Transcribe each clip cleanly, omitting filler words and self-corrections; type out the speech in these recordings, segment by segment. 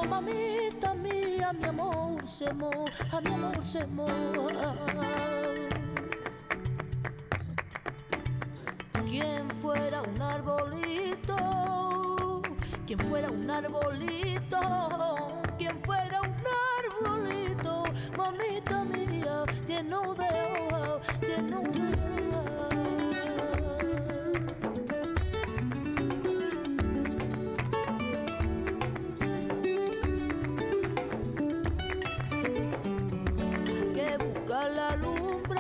mamita mía, mi amor se moja, mi amor se moja. Quien fuera un arbolito, quien fuera un arbolito, quien fuera un arbolito, mamita mía, lleno de hojas, lleno de hojas. Que busca la lumbre,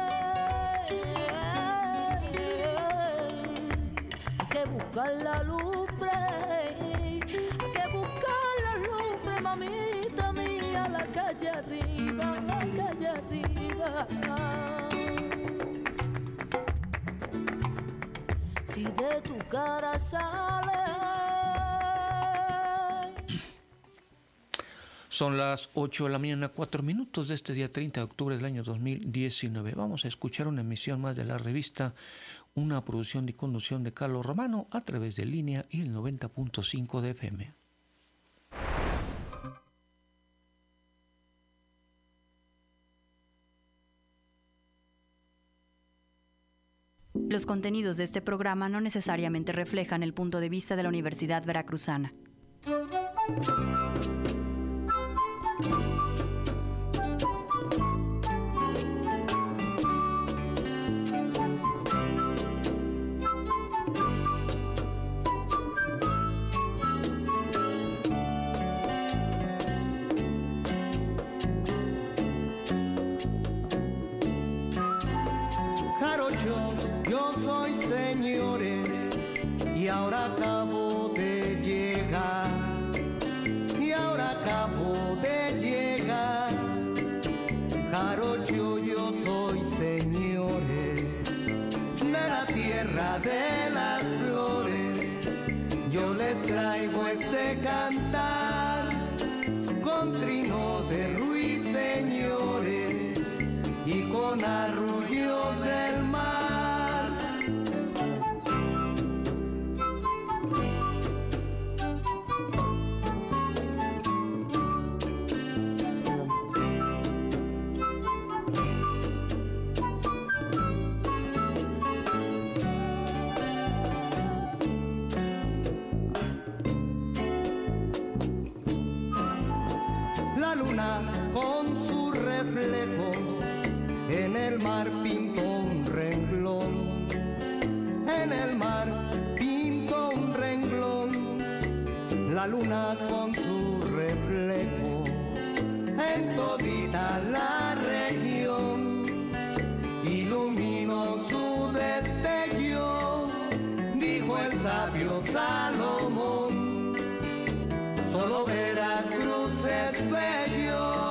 que buscar la lumbre, que buscar la lumbre, mamita mía, la calle arriba, la calle arriba. Si de tu cara sale. Son las 8 de la mañana, 4 minutos de este día 30 de octubre del año 2019. Vamos a escuchar una emisión más de la revista, una producción y conducción de Carlos Romano a través de Línea y el 90.5 de FM. Los contenidos de este programa no necesariamente reflejan el punto de vista de la Universidad Veracruzana. Yo soy, señores, y ahora acabo de llegar, y ahora acabo de llegar. Jarocho, yo soy, señores, de la tierra de las flores. Yo les traigo este cantar con trino de ruiseñores y con arrullos del mar. La luna con su reflejo en el mar pintó un renglón, en el mar pintó un renglón. La luna con su reflejo en todita la región iluminó su destello, dijo el sabio Salomón. Solo Veracruz es bello.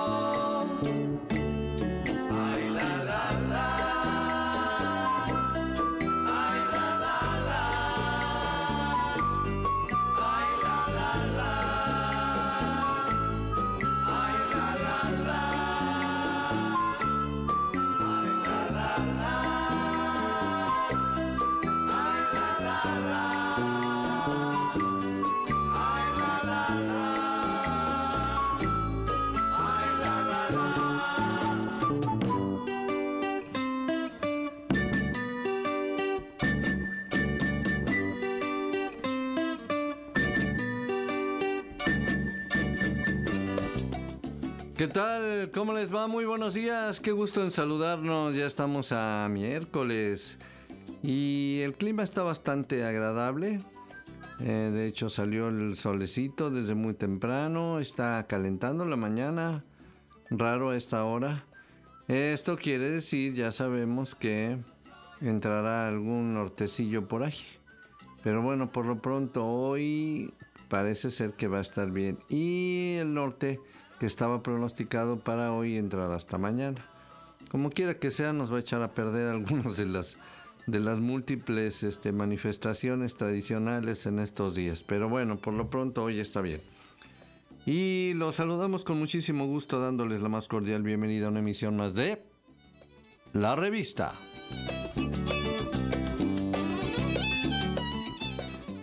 ¿Qué tal? ¿Cómo les va? Muy buenos días. Qué gusto en saludarnos. Ya estamos a miércoles y el clima está bastante agradable. De hecho, salió el solecito desde muy temprano. Está calentando la mañana. Raro a esta hora. Esto quiere decir, ya sabemos que entrará algún nortecillo por ahí. Pero bueno, por lo pronto hoy parece ser que va a estar bien. Y el norte, que estaba pronosticado para hoy, entrar hasta mañana. Como quiera que sea, nos va a echar a perder algunas de las múltiples manifestaciones tradicionales en estos días. Pero bueno, por lo pronto hoy está bien. Y los saludamos con muchísimo gusto, dándoles la más cordial bienvenida a una emisión más de La Revista.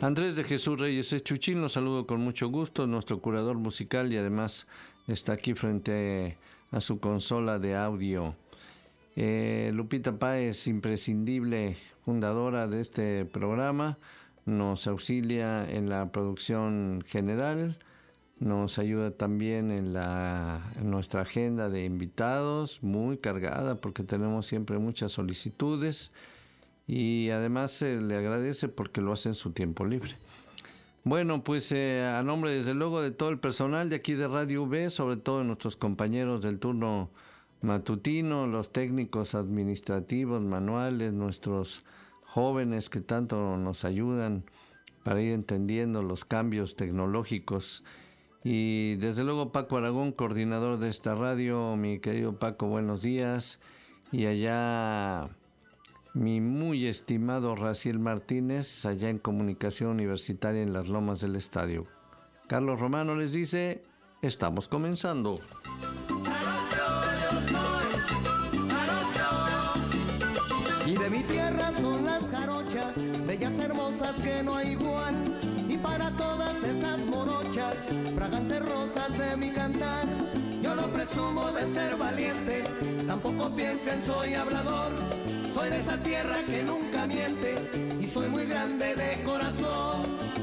Andrés de Jesús Reyes Chuchín, los saludo con mucho gusto, nuestro curador musical, y además está aquí frente a su consola de audio. Lupita Páez, imprescindible, fundadora de este programa, nos auxilia en la producción general, nos ayuda también en nuestra agenda de invitados, muy cargada porque tenemos siempre muchas solicitudes, y además se le agradece porque lo hace en su tiempo libre. Bueno, pues a nombre desde luego de todo el personal de aquí de Radio V, sobre todo de nuestros compañeros del turno matutino, los técnicos administrativos, manuales, nuestros jóvenes que tanto nos ayudan para ir entendiendo los cambios tecnológicos, y desde luego Paco Aragón, coordinador de esta radio. Mi querido Paco, buenos días. Y allá mi muy estimado Raciel Martínez, allá en Comunicación Universitaria en las Lomas del Estadio. Carlos Romano les dice, estamos comenzando. Y de mi tierra son las jarochas, bellas hermosas que no hay igual. Y para todas esas morochas, fragantes rosas de mi cantar, yo no presumo de ser valiente, tampoco piensen soy hablador. Soy de esa tierra que nunca miente y soy muy grande de corazón.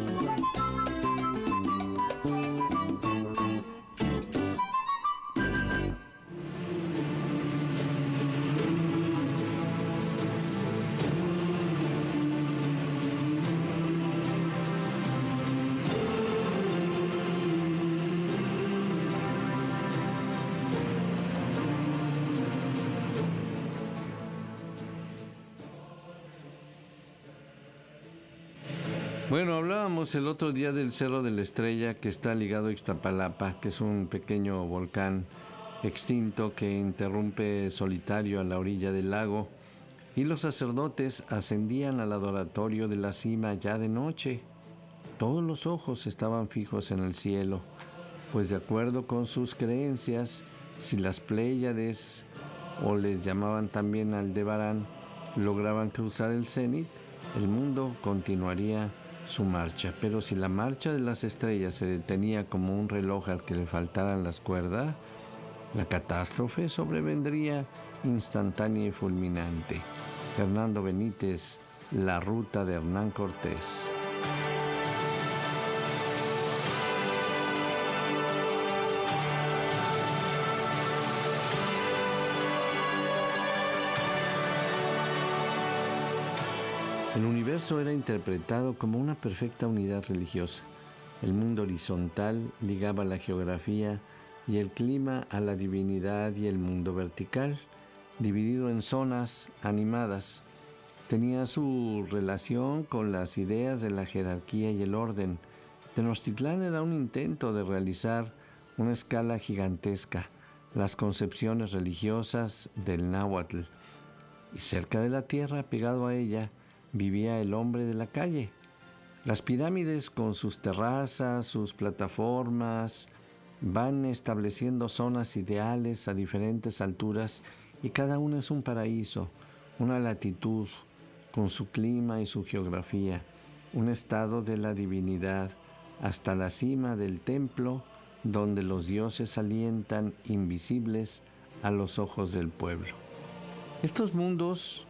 Bueno, hablábamos el otro día del Cerro de la Estrella, que está ligado a Ixtapalapa, que es un pequeño volcán extinto que interrumpe solitario a la orilla del lago, y los sacerdotes ascendían al adoratorio de la cima ya de noche. Todos los ojos estaban fijos en el cielo, pues de acuerdo con sus creencias, si las Pléyades, o les llamaban también Aldebarán, lograban cruzar el cenit, el mundo continuaría su marcha. Pero si la marcha de las estrellas se detenía como un reloj al que le faltaran las cuerdas, la catástrofe sobrevendría instantánea y fulminante. Fernando Benítez, La ruta de Hernán Cortés. El universo era interpretado como una perfecta unidad religiosa. El mundo horizontal ligaba la geografía y el clima a la divinidad, y el mundo vertical, dividido en zonas animadas, tenía su relación con las ideas de la jerarquía y el orden. Tenochtitlán era un intento de realizar una escala gigantesca, las concepciones religiosas del náhuatl. Y cerca de la tierra, pegado a ella, vivía el hombre de la calle. Las pirámides, con sus terrazas, sus plataformas, van estableciendo zonas ideales a diferentes alturas, y cada una es un paraíso, una latitud, con su clima y su geografía, un estado de la divinidad, hasta la cima del templo, donde los dioses alientan invisibles a los ojos del pueblo. Estos mundos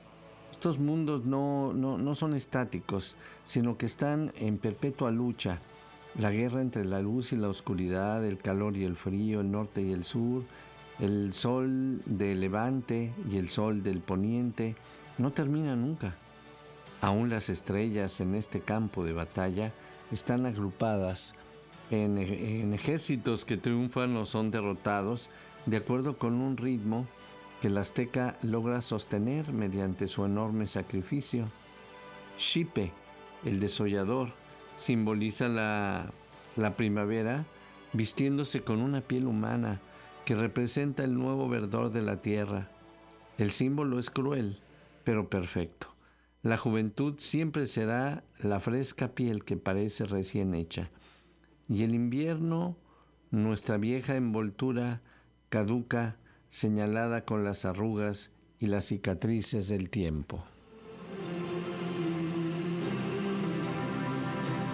no son estáticos, sino que están en perpetua lucha. La guerra entre la luz y la oscuridad, el calor y el frío, el norte y el sur, el sol del levante y el sol del poniente, no termina nunca. Aún las estrellas en este campo de batalla están agrupadas en ejércitos que triunfan o son derrotados de acuerdo con un ritmo que el azteca logra sostener mediante su enorme sacrificio. Xipe, el desollador, simboliza la primavera, vistiéndose con una piel humana que representa el nuevo verdor de la tierra. El símbolo es cruel, pero perfecto. La juventud siempre será la fresca piel que parece recién hecha, y el invierno, nuestra vieja envoltura caduca, señalada con las arrugas y las cicatrices del tiempo.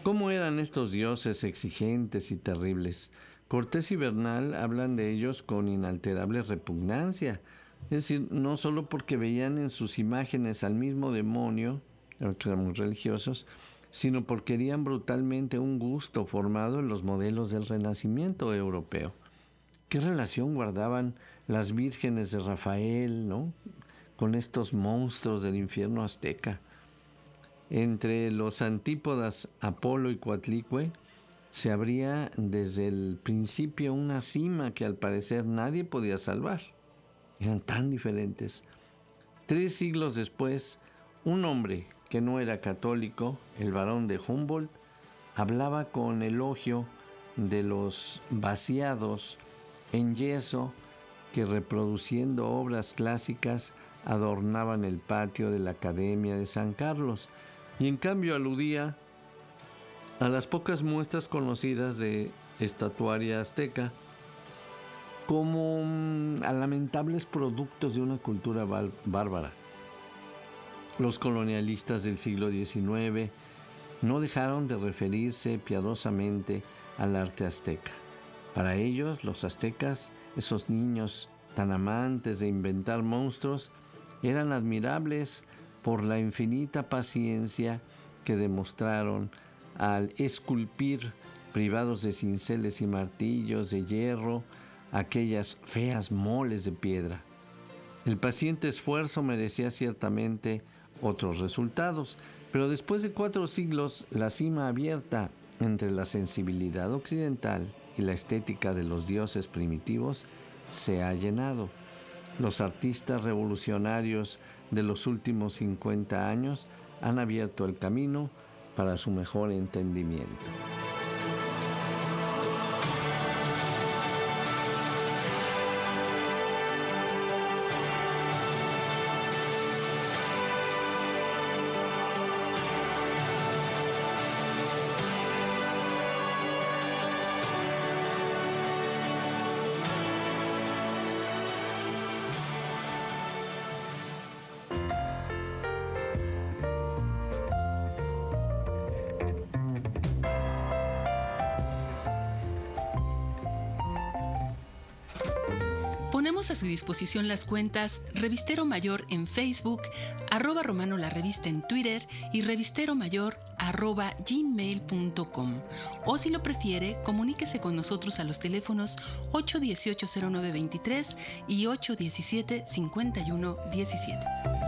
¿Cómo eran estos dioses exigentes y terribles? Cortés y Bernal hablan de ellos con inalterable repugnancia. Es decir, no solo porque veían en sus imágenes al mismo demonio, que eran muy religiosos, sino porque querían brutalmente un gusto formado en los modelos del Renacimiento europeo. ¿Qué relación guardaban las vírgenes de Rafael, ¿no?, con estos monstruos del infierno azteca? Entre los antípodas Apolo y Coatlicue se abría desde el principio una cima que al parecer nadie podía salvar. Eran tan diferentes. 3 siglos después, un hombre que no era católico, el barón de Humboldt, hablaba con elogio de los vaciados en yeso que, reproduciendo obras clásicas, adornaban el patio de la Academia de San Carlos, y en cambio aludía a las pocas muestras conocidas de estatuaria azteca como a lamentables productos de una cultura bárbara. Los colonialistas del siglo XIX no dejaron de referirse piadosamente al arte azteca. Para ellos, los aztecas, esos niños tan amantes de inventar monstruos, eran admirables por la infinita paciencia que demostraron al esculpir, privados de cinceles y martillos de hierro, aquellas feas moles de piedra. El paciente esfuerzo merecía ciertamente otros resultados, pero después de 4 siglos, la cima abierta entre la sensibilidad occidental y la estética de los dioses primitivos se ha llenado. Los artistas revolucionarios de los últimos 50 años han abierto el camino para su mejor entendimiento. Ponemos a su disposición las cuentas Revistero Mayor en Facebook, @Romano la Revista en Twitter y revisteromayor@gmail.com. O si lo prefiere, comuníquese con nosotros a los teléfonos 818-0923 y 817-5117.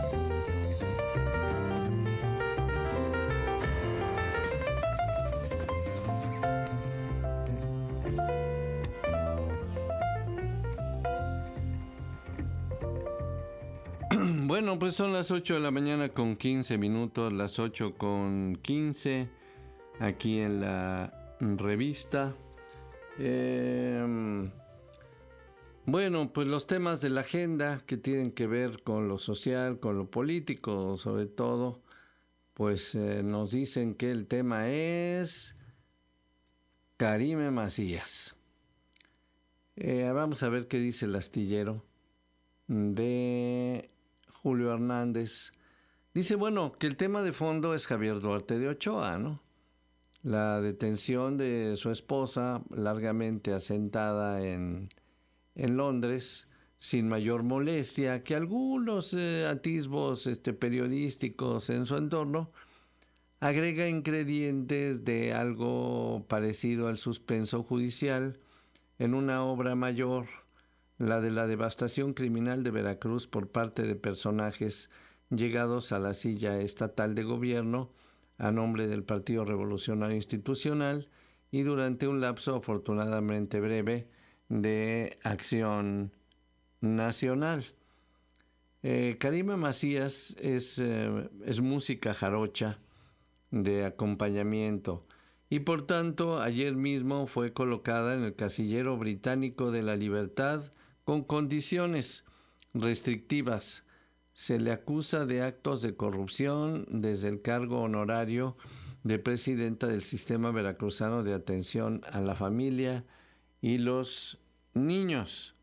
Bueno, pues son las 8 de la mañana con 15 minutos, las 8 con 15, aquí en la revista. Bueno, pues los temas de la agenda que tienen que ver con lo social, con lo político, sobre todo, pues nos dicen que el tema es Karime Macías. Vamos a ver qué dice el astillero de Julio Hernández. Dice, bueno, que el tema de fondo es Javier Duarte de Ochoa, ¿no? La detención de su esposa, largamente asentada en Londres, sin mayor molestia, que algunos atisbos periodísticos en su entorno agrega ingredientes de algo parecido al suspenso judicial en una obra mayor, la de la devastación criminal de Veracruz por parte de personajes llegados a la silla estatal de gobierno a nombre del Partido Revolucionario Institucional y durante un lapso afortunadamente breve de acción nacional. Karime Macías es música jarocha de acompañamiento y por tanto ayer mismo fue colocada en el casillero británico de la libertad con condiciones restrictivas. Se le acusa de actos de corrupción desde el cargo honorario de presidenta del Sistema Veracruzano de Atención a la Familia y los Niños.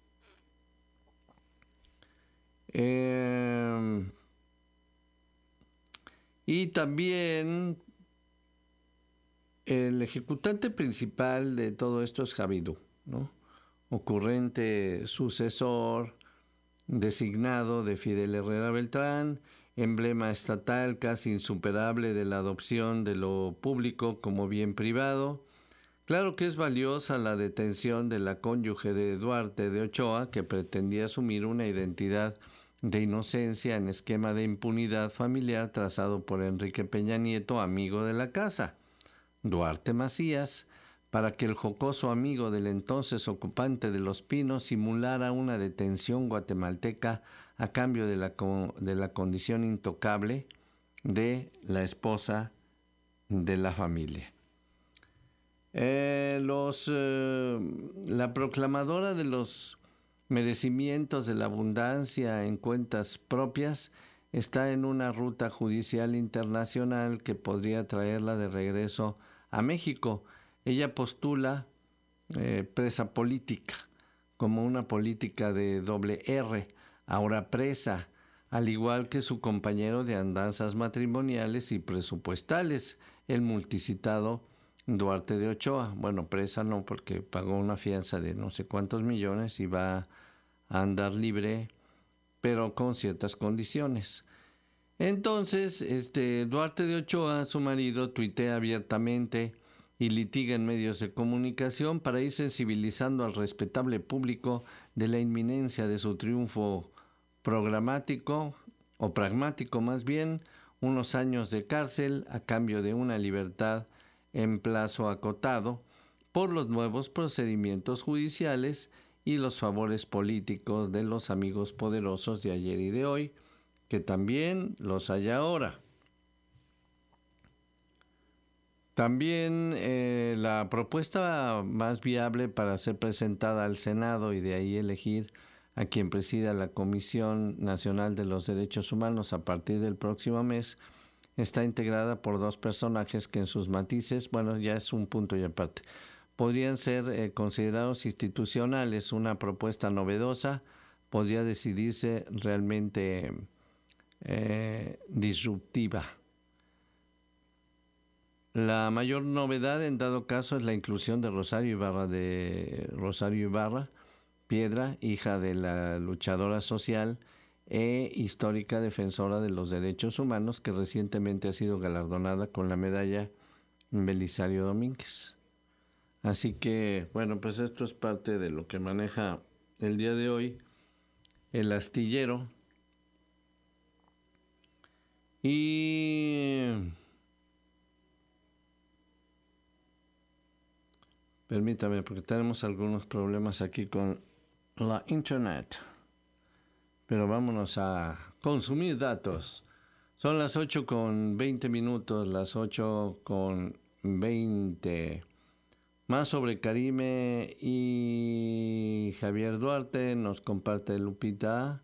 Y también el ejecutante principal de todo esto es Javidú, ¿no? Ocurrente sucesor designado de Fidel Herrera Beltrán, emblema estatal casi insuperable de la adopción de lo público como bien privado. Claro que es valiosa la detención de la cónyuge de Duarte de Ochoa, que pretendía asumir una identidad de inocencia en esquema de impunidad familiar trazado por Enrique Peña Nieto, amigo de la casa. Duarte Macías, para que el jocoso amigo del entonces ocupante de Los Pinos simulara una detención guatemalteca a cambio de la condición intocable de la esposa de la familia. La proclamadora de los merecimientos de la abundancia en cuentas propias está en una ruta judicial internacional que podría traerla de regreso a México. Ella postula presa política, como una política de doble R, ahora presa, al igual que su compañero de andanzas matrimoniales y presupuestales, el multicitado Duarte de Ochoa. Bueno, presa no, porque pagó una fianza de no sé cuántos millones y va a andar libre, pero con ciertas condiciones. Entonces, Duarte de Ochoa, su marido, tuitea abiertamente y litiga en medios de comunicación para ir sensibilizando al respetable público de la inminencia de su triunfo programático, o pragmático más bien, unos años de cárcel a cambio de una libertad en plazo acotado por los nuevos procedimientos judiciales y los favores políticos de los amigos poderosos de ayer y de hoy, que también los hay ahora. También la propuesta más viable para ser presentada al Senado y de ahí elegir a quien presida la Comisión Nacional de los Derechos Humanos a partir del próximo mes está integrada por dos personajes que en sus matices, bueno, ya es un punto y aparte, podrían ser considerados institucionales. Una propuesta novedosa podría decidirse realmente disruptiva. La mayor novedad en dado caso es la inclusión de Rosario Ibarra Piedra, hija de la luchadora social e histórica defensora de los derechos humanos, que recientemente ha sido galardonada con la medalla Belisario Domínguez. Así que, bueno, pues esto es parte de lo que maneja el día de hoy el astillero. Y permítame, porque tenemos algunos problemas aquí con la internet. Pero vámonos a consumir datos. Son las 8:20, las 8:20. Más sobre Karime y Javier Duarte nos comparte Lupita,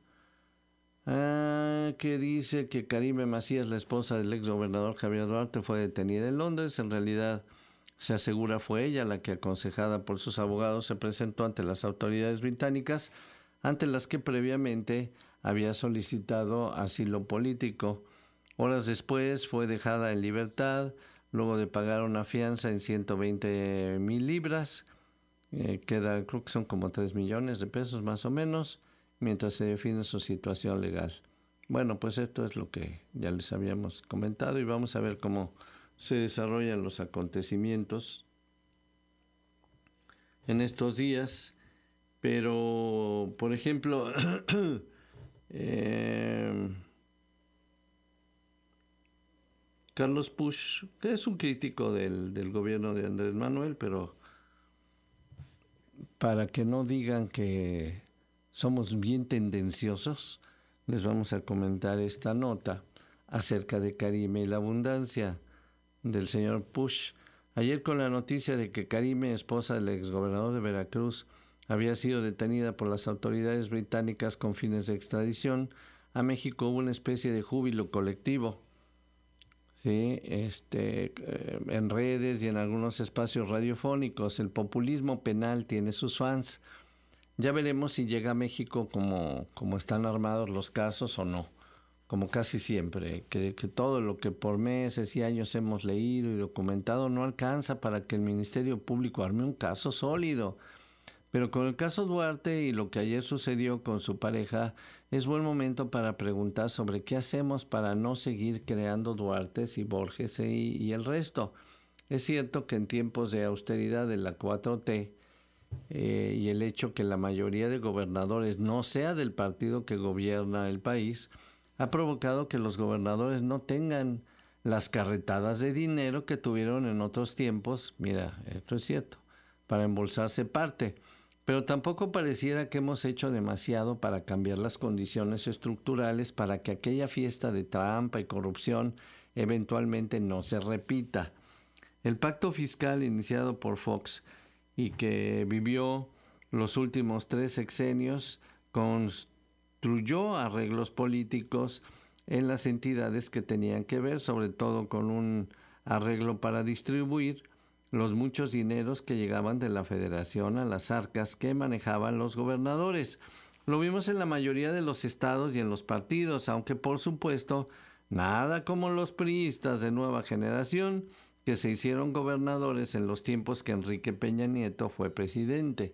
que dice que Karime Macías, la esposa del exgobernador Javier Duarte, fue detenida en Londres. En realidad, se asegura fue ella la que, aconsejada por sus abogados, se presentó ante las autoridades británicas, ante las que previamente había solicitado asilo político. Horas después fue dejada en libertad, luego de pagar una fianza en 120,000 libras, creo que son como 3 millones de pesos más o menos, mientras se define su situación legal. Bueno, pues esto es lo que ya les habíamos comentado y vamos a ver cómo se desarrollan los acontecimientos en estos días. Pero, por ejemplo, Carlos Puch, que es un crítico del gobierno de Andrés Manuel, pero para que no digan que somos bien tendenciosos, les vamos a comentar esta nota acerca de Karime y la abundancia del señor Puch. Ayer, con la noticia de que Karime, esposa del exgobernador de Veracruz, había sido detenida por las autoridades británicas con fines de extradición a México, hubo una especie de júbilo colectivo, ¿sí? En redes y en algunos espacios radiofónicos. El populismo penal tiene sus fans. Ya veremos si llega a México como están armados los casos o no, como casi siempre, que todo lo que por meses y años hemos leído y documentado no alcanza para que el Ministerio Público arme un caso sólido. Pero con el caso Duarte y lo que ayer sucedió con su pareja, es buen momento para preguntar sobre qué hacemos para no seguir creando Duartes y Borges y el resto. Es cierto que en tiempos de austeridad de la 4T y el hecho que la mayoría de gobernadores no sea del partido que gobierna el país, ha provocado que los gobernadores no tengan las carretadas de dinero que tuvieron en otros tiempos, mira, esto es cierto, para embolsarse parte. Pero tampoco pareciera que hemos hecho demasiado para cambiar las condiciones estructurales para que aquella fiesta de trampa y corrupción eventualmente no se repita. El pacto fiscal iniciado por Fox y que vivió los últimos 3 sexenios construyó arreglos políticos en las entidades que tenían que ver, sobre todo con un arreglo para distribuir los muchos dineros que llegaban de la federación a las arcas que manejaban los gobernadores. Lo vimos en la mayoría de los estados y en los partidos, aunque por supuesto nada como los priistas de nueva generación que se hicieron gobernadores en los tiempos que Enrique Peña Nieto fue presidente.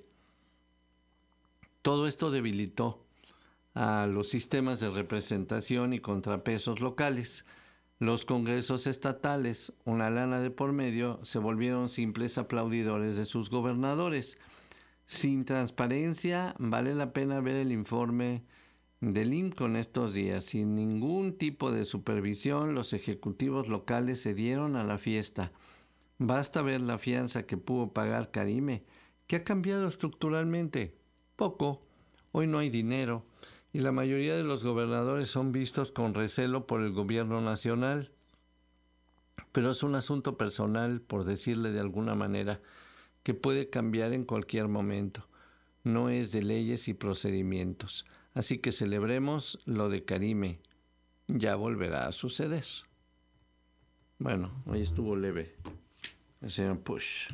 Todo esto debilitó a los sistemas de representación y contrapesos locales. Los congresos estatales, una lana de por medio, se volvieron simples aplaudidores de sus gobernadores. Sin transparencia, vale la pena ver el informe del IMCO en estos días. Sin ningún tipo de supervisión, los ejecutivos locales se dieron a la fiesta. Basta ver la fianza que pudo pagar Karime. ¿Qué ha cambiado estructuralmente? Poco. Hoy no hay dinero. Y la mayoría de los gobernadores son vistos con recelo por el gobierno nacional. Pero es un asunto personal, por decirle de alguna manera, que puede cambiar en cualquier momento. No es de leyes y procedimientos. Así que celebremos lo de Karime. Ya volverá a suceder. Bueno, hoy estuvo leve el señor Push.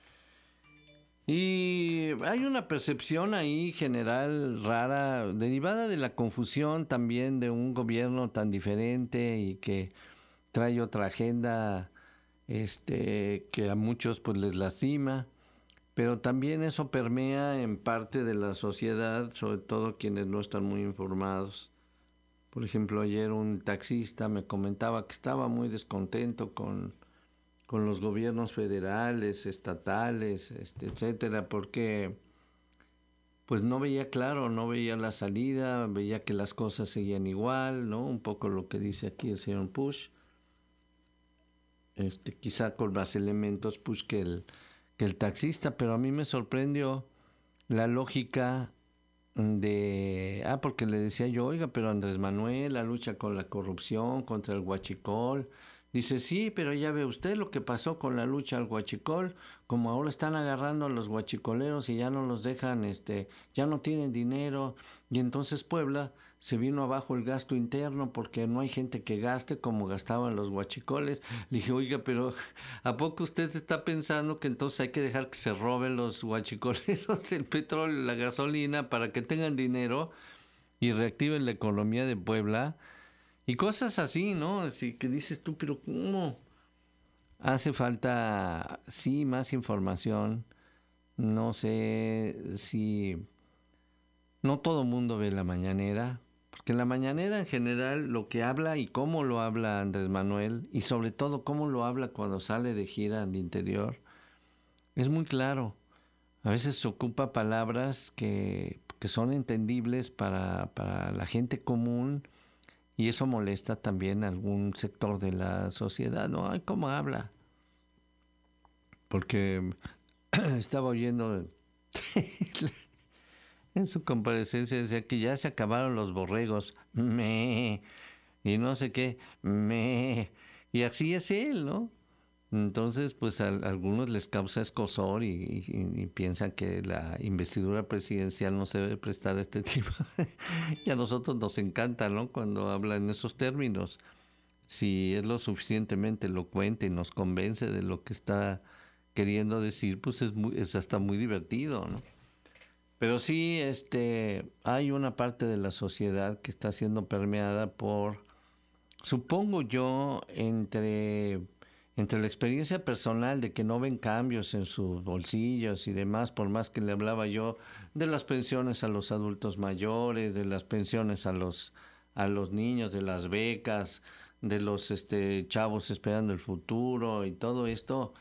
Y hay una percepción ahí general rara, derivada de la confusión también de un gobierno tan diferente y que trae otra agenda que a muchos pues les lastima, pero también eso permea en parte de la sociedad, sobre todo quienes no están muy informados. Por ejemplo, ayer un taxista me comentaba que estaba muy descontento con los gobiernos federales, estatales, etcétera, porque pues no veía claro, no veía la salida, veía que las cosas seguían igual, ¿no? Un poco lo que dice aquí el señor Push. Quizá con más elementos Push que el taxista, pero a mí me sorprendió la lógica porque le decía yo, oiga, pero Andrés Manuel, la lucha con la corrupción, contra el huachicol. Dice, sí, pero ya ve usted lo que pasó con la lucha al huachicol, como ahora están agarrando a los huachicoleros y ya no los dejan, ya no tienen dinero, y entonces Puebla se vino abajo el gasto interno porque no hay gente que gaste como gastaban los huachicoles. Le dije, oiga, pero ¿a poco usted está pensando que entonces hay que dejar que se roben los huachicoleros el petróleo y la gasolina para que tengan dinero y reactiven la economía de Puebla? Y cosas así, ¿no? Así que dices tú, pero ¿cómo? Hace falta, sí, más información. No sé si... No todo mundo ve la mañanera, porque en la mañanera en general lo que habla y cómo lo habla Andrés Manuel, y sobre todo cómo lo habla cuando sale de gira al interior, es muy claro. A veces se ocupa palabras que son entendibles para la gente común, y eso molesta también a algún sector de la sociedad, ¿no? Ay, ¿cómo habla? Porque estaba oyendo en su comparecencia, decía que ya se acabaron los borregos, y no sé qué, y así es él, ¿no? Entonces, pues a algunos les causa escozor y piensan que la investidura presidencial no se debe prestar a este tipo. Y a nosotros nos encanta, ¿no? Cuando habla en esos términos. Si es lo suficientemente elocuente y nos convence de lo que está queriendo decir, pues es hasta muy divertido, ¿no? Pero sí, hay una parte de la sociedad que está siendo permeada por supongo yo, entre la experiencia personal de que no ven cambios en sus bolsillos y demás, por más que le hablaba yo de las pensiones a los adultos mayores, de las pensiones a los niños, de las becas, de los chavos esperando el futuro y todo esto,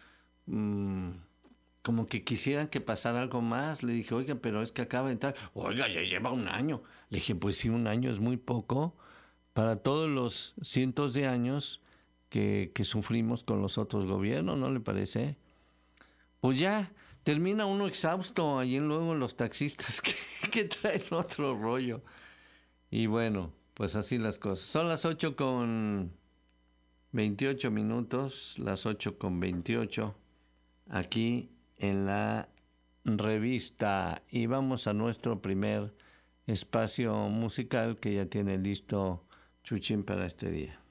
como que quisieran que pasara algo más. Le dije, oiga, pero es que acaba de entrar. Oiga, ya lleva un año. Le dije, pues sí, un año es muy poco para todos los cientos de años que sufrimos con los otros gobiernos, ¿no le parece? Pues ya termina uno exhausto, ahí luego los taxistas que traen otro rollo. Y bueno, pues así las cosas. Son las 8:28, las 8:28, aquí en la revista. Y vamos a nuestro primer espacio musical que ya tiene listo Chuchín para este día.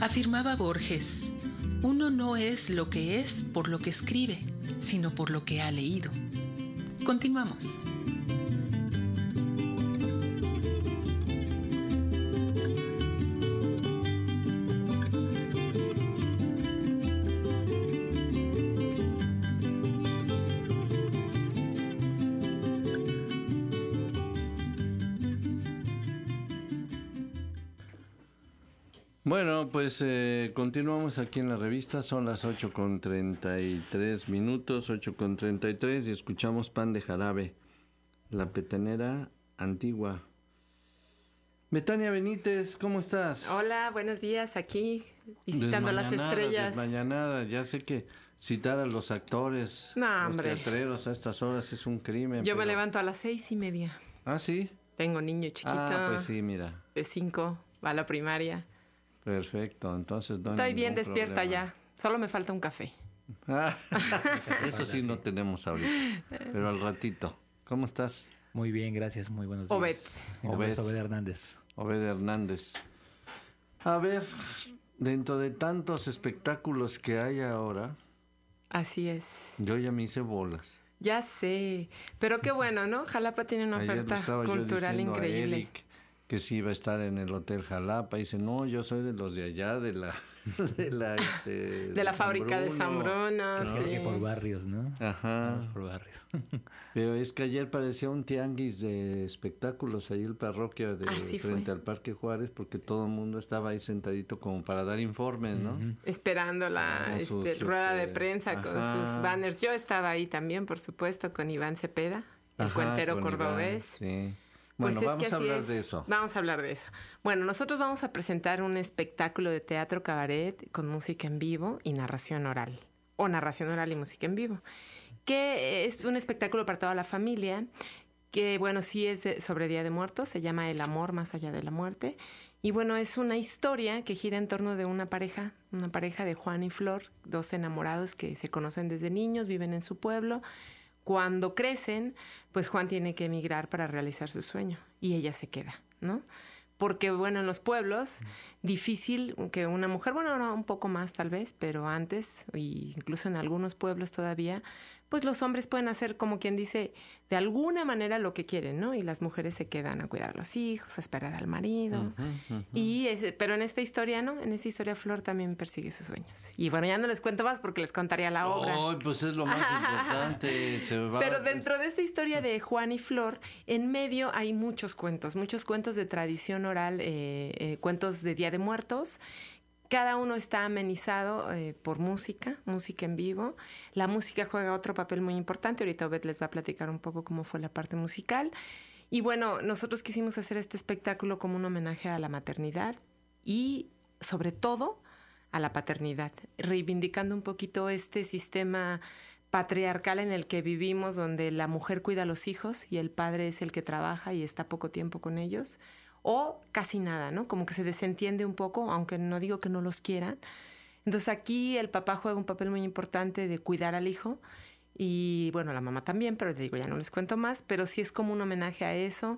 Afirmaba Borges, uno no es lo que es por lo que escribe, sino por lo que ha leído. Continuamos. Bueno, pues continuamos aquí en la revista, son las 8:33 minutos, 8:33 y escuchamos Pan de Jarabe, la petenera antigua. Betania Benítez, ¿cómo estás? Hola, buenos días, aquí visitando las estrellas. Desmañanada, ya sé que citar a los actores, los teatreros a estas horas es un crimen. Yo me levanto a las 6:30. ¿Ah, sí? Tengo niño chiquito. Pues sí, mira. De 5, va a la primaria. Perfecto, entonces no hay Estoy bien ningún despierta problema. ya, solo me falta un café. Eso sí no tenemos ahorita, pero al ratito. ¿Cómo estás? Muy bien, gracias, muy buenos Obed. días. Mi nombre es Obed Hernández. Obed Hernández. A ver, dentro de tantos espectáculos que hay ahora, Así es. yo ya me hice bolas. Ya sé, pero qué bueno, ¿no? Jalapa tiene una Ayer le oferta estaba yo cultural diciendo increíble. a Eric que sí iba a estar en el Hotel Jalapa. Y dice, no, yo soy de los de allá, de la de la fábrica de San Bruno. Creo Sí. que por barrios, ¿no? Ajá. Vamos por barrios. Pero es que ayer parecía un tianguis de espectáculos ahí en parroquia de Así fue. frente al Parque Juárez, porque todo el mundo estaba ahí sentadito como para dar informes, ¿no? Esperando la Con sus, rueda de prensa con ajá. sus banners. Yo estaba ahí también, por supuesto, con Iván Cepeda, el Ajá, cuentero con cordobés. Iván, sí. Pues Bueno, es vamos que a así hablar es. de eso. Vamos a hablar de eso. Bueno, nosotros vamos a presentar un espectáculo de teatro cabaret con música en vivo y narración oral. O narración oral y música en vivo. Que es un espectáculo para toda la familia. Que, bueno, sí es sobre Día de Muertos. Se llama El amor más allá de la muerte. Y, bueno, es una historia que gira en torno de una pareja de Juan y Flor, dos enamorados que se conocen desde niños, viven en su pueblo. Cuando crecen, pues Juan tiene que emigrar para realizar su sueño y ella se queda, ¿no? Porque, bueno, en los pueblos, difícil que una mujer, bueno, ahora un poco más tal vez, pero antes, y incluso en algunos pueblos todavía, pues los hombres pueden hacer, como quien dice, de alguna manera lo que quieren, ¿no? Y las mujeres se quedan a cuidar a los hijos, a esperar al marido. Pero en esta historia, ¿no? En esta historia Flor también persigue sus sueños. Y bueno, ya no les cuento más porque les contaría la obra. Oh, pues es lo más importante. Pero dentro de esta historia de Juan y Flor, en medio hay muchos cuentos de tradición oral, cuentos de Día de Muertos. Cada uno está amenizado por música en vivo. La música juega otro papel muy importante. Ahorita Obed les va a platicar un poco cómo fue la parte musical. Y bueno, nosotros quisimos hacer este espectáculo como un homenaje a la maternidad y sobre todo a la paternidad, reivindicando un poquito este sistema patriarcal en el que vivimos, donde la mujer cuida a los hijos y el padre es el que trabaja y está poco tiempo con ellos. O casi nada, ¿no? Como que se desentiende un poco, aunque no digo que no los quieran. Entonces aquí el papá juega un papel muy importante de cuidar al hijo y, bueno, la mamá también, pero te digo, ya no les cuento más, pero sí es como un homenaje a eso,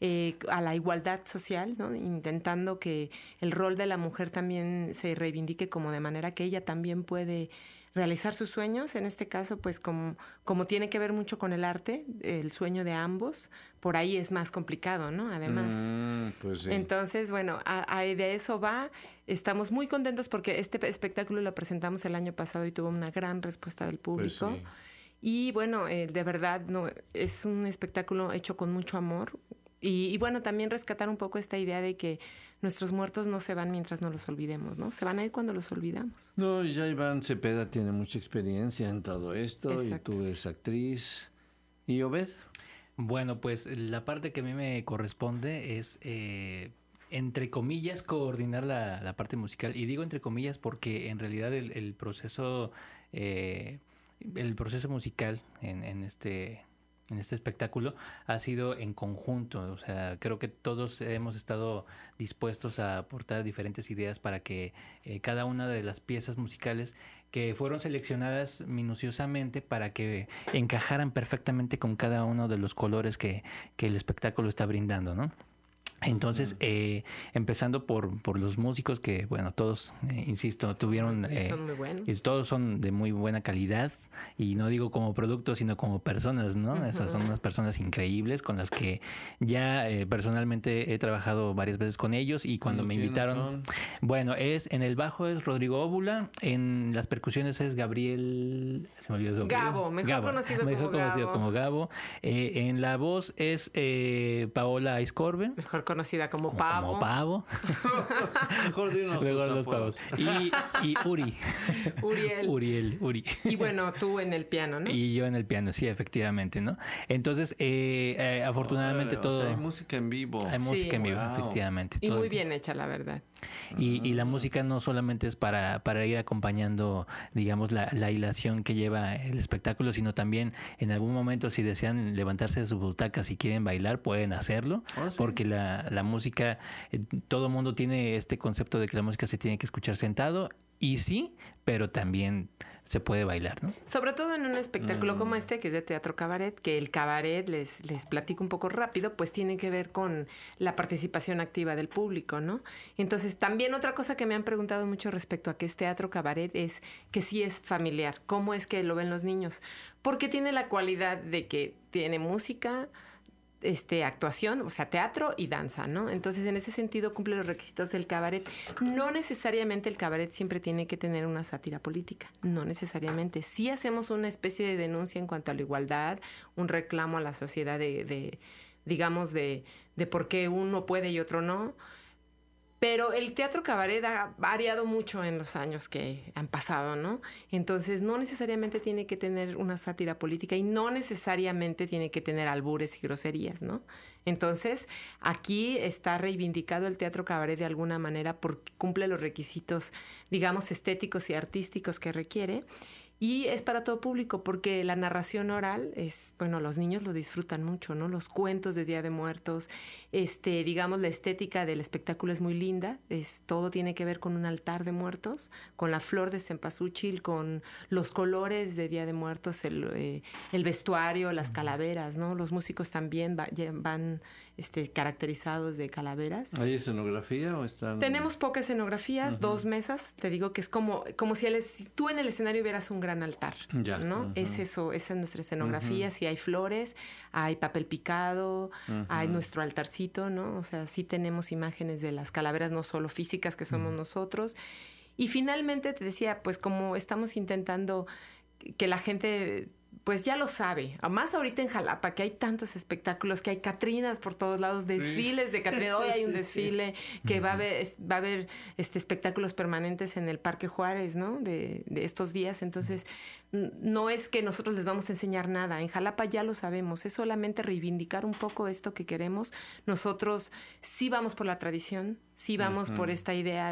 a la igualdad social, ¿no? Intentando que el rol de la mujer también se reivindique como de manera que ella también puede realizar sus sueños, en este caso, pues como tiene que ver mucho con el arte, el sueño de ambos, por ahí es más complicado, ¿no? Además. Pues sí. Entonces, bueno, de eso va. Estamos muy contentos porque este espectáculo lo presentamos el año pasado y tuvo una gran respuesta del público. Pues sí. Y bueno, de verdad, no, es un espectáculo hecho con mucho amor. Y bueno, también rescatar un poco esta idea de que nuestros muertos no se van mientras no los olvidemos, ¿no? Se van a ir cuando los olvidamos. No, ya Iván Cepeda tiene mucha experiencia en todo esto. Exacto. Y tú eres actriz. ¿Y Obed? Bueno, pues la parte que a mí me corresponde es, entre comillas, coordinar la parte musical. Y digo entre comillas porque en realidad el proceso musical en este espectáculo ha sido en conjunto. O sea, creo que todos hemos estado dispuestos a aportar diferentes ideas para que cada una de las piezas musicales que fueron seleccionadas minuciosamente para que encajaran perfectamente con cada uno de los colores que el espectáculo está brindando, ¿no? Entonces, empezando por los músicos que, bueno, todos, insisto, tuvieron... son muy buenos. Y todos son de muy buena calidad, y no digo como producto, sino como personas, ¿no? Esas son unas personas increíbles con las que ya personalmente he trabajado varias veces con ellos, y cuando me invitaron... Bueno, en el bajo es Rodrigo Óbula, en las percusiones es Gabriel... Se me olvidó su nombre. Gabo, mejor conocido como Gabo. En la voz es Paola Aiscorbe. Mejor conocida como Pavo. Como Pavo. Mejor los pavos. Y Uri. Uri. Y bueno, tú en el piano, ¿no? Y yo en el piano, sí, efectivamente, ¿no? Entonces, afortunadamente todo... O sea, hay música en vivo. Hay música en vivo, efectivamente. Y muy bien hecha, la verdad. Y la música no solamente es para ir acompañando, digamos, la hilación que lleva el espectáculo, sino también en algún momento, si desean levantarse de sus butacas y quieren bailar, pueden hacerlo, porque la música, todo el mundo tiene este concepto de que la música se tiene que escuchar sentado, y sí, pero también se puede bailar, ¿no? Sobre todo en un espectáculo como este, que es de teatro cabaret, que el cabaret, les platico un poco rápido, pues tiene que ver con la participación activa del público, ¿no? Entonces, también otra cosa que me han preguntado mucho respecto a qué es teatro cabaret es que sí es familiar. ¿Cómo es que lo ven los niños? Porque tiene la cualidad de que tiene música, actuación, o sea, teatro y danza, ¿no? Entonces, en ese sentido cumple los requisitos del cabaret. No necesariamente el cabaret siempre tiene que tener una sátira política, no necesariamente. Sí hacemos una especie de denuncia en cuanto a la igualdad, un reclamo a la sociedad digamos, de por qué uno puede y otro no. Pero el teatro cabaret ha variado mucho en los años que han pasado, ¿no? Entonces, no necesariamente tiene que tener una sátira política y no necesariamente tiene que tener albures y groserías, ¿no? Entonces, aquí está reivindicado el teatro cabaret de alguna manera porque cumple los requisitos, digamos, estéticos y artísticos que requiere. Y es para todo público porque la narración oral es, bueno, los niños lo disfrutan mucho, ¿no? Los cuentos de Día de Muertos, digamos, la estética del espectáculo es muy linda, todo tiene que ver con un altar de muertos, con la flor de cempasúchil, con los colores de Día de Muertos, el vestuario, las calaveras, ¿no? Los músicos también van caracterizados de calaveras. ¿Hay escenografía o están...? Tenemos poca escenografía, 2 mesas. Te digo que es como si tú en el escenario vieras un gran altar, ¿no? Es eso, esa es nuestra escenografía. Sí hay flores, hay papel picado, hay nuestro altarcito, ¿no? O sea, sí tenemos imágenes de las calaveras, no solo físicas que somos nosotros. Y finalmente te decía, pues como estamos intentando que la gente... pues ya lo sabe, más ahorita en Jalapa, que hay tantos espectáculos, que hay catrinas por todos lados, desfiles de catrinas. Hoy hay un desfile que va a haber espectáculos permanentes en el Parque Juárez, ¿no? De estos días. Entonces, no es que nosotros les vamos a enseñar nada. En Jalapa ya lo sabemos, es solamente reivindicar un poco esto que queremos. Nosotros sí vamos por la tradición, sí vamos por esta idea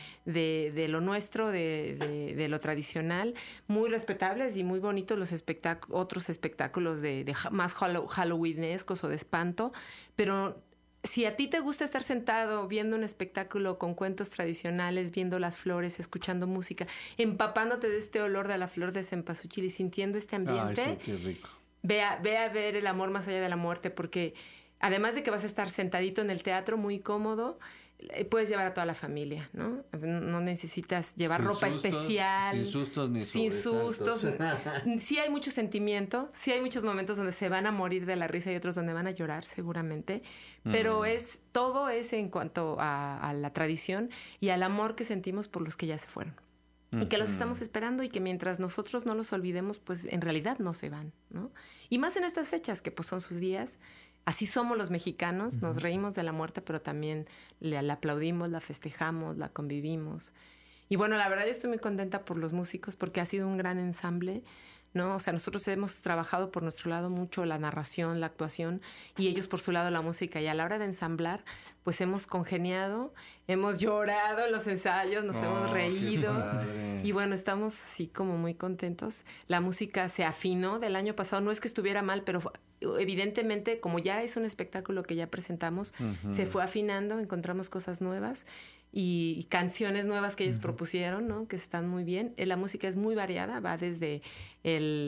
de lo nuestro, de lo tradicional, muy respetables y muy bonitos los otros espectáculos de más halloweenescos o de espanto, pero si a ti te gusta estar sentado viendo un espectáculo con cuentos tradicionales, viendo las flores, escuchando música, empapándote de este olor de la flor de cempasúchil y sintiendo este ambiente, Ay, sí, qué rico. Ve a ver el amor más allá de la muerte, porque además de que vas a estar sentadito en el teatro muy cómodo, puedes llevar a toda la familia, ¿no? No necesitas llevar ropa especial. Sin sustos ni sin sustos. Sí hay mucho sentimiento, sí hay muchos momentos donde se van a morir de la risa y otros donde van a llorar seguramente, pero todo es en cuanto a la tradición y al amor que sentimos por los que ya se fueron. Y que los estamos esperando y que mientras nosotros no los olvidemos, pues en realidad no se van, ¿no? Y más en estas fechas que pues son sus días. Así somos los mexicanos, nos reímos de la muerte, pero también la aplaudimos, la festejamos, la convivimos. Y bueno, la verdad yo estoy muy contenta por los músicos porque ha sido un gran ensamble, ¿no? O sea, nosotros hemos trabajado por nuestro lado mucho la narración, la actuación, y ellos por su lado la música. Y a la hora de ensamblar, pues hemos congeniado, hemos llorado en los ensayos, nos hemos reído. Y bueno, estamos así como muy contentos. La música se afinó del año pasado. No es que estuviera mal, pero evidentemente, como ya es un espectáculo que ya presentamos, se fue afinando, encontramos cosas nuevas y canciones nuevas que ellos propusieron, ¿no? Que están muy bien. La música es muy variada, va desde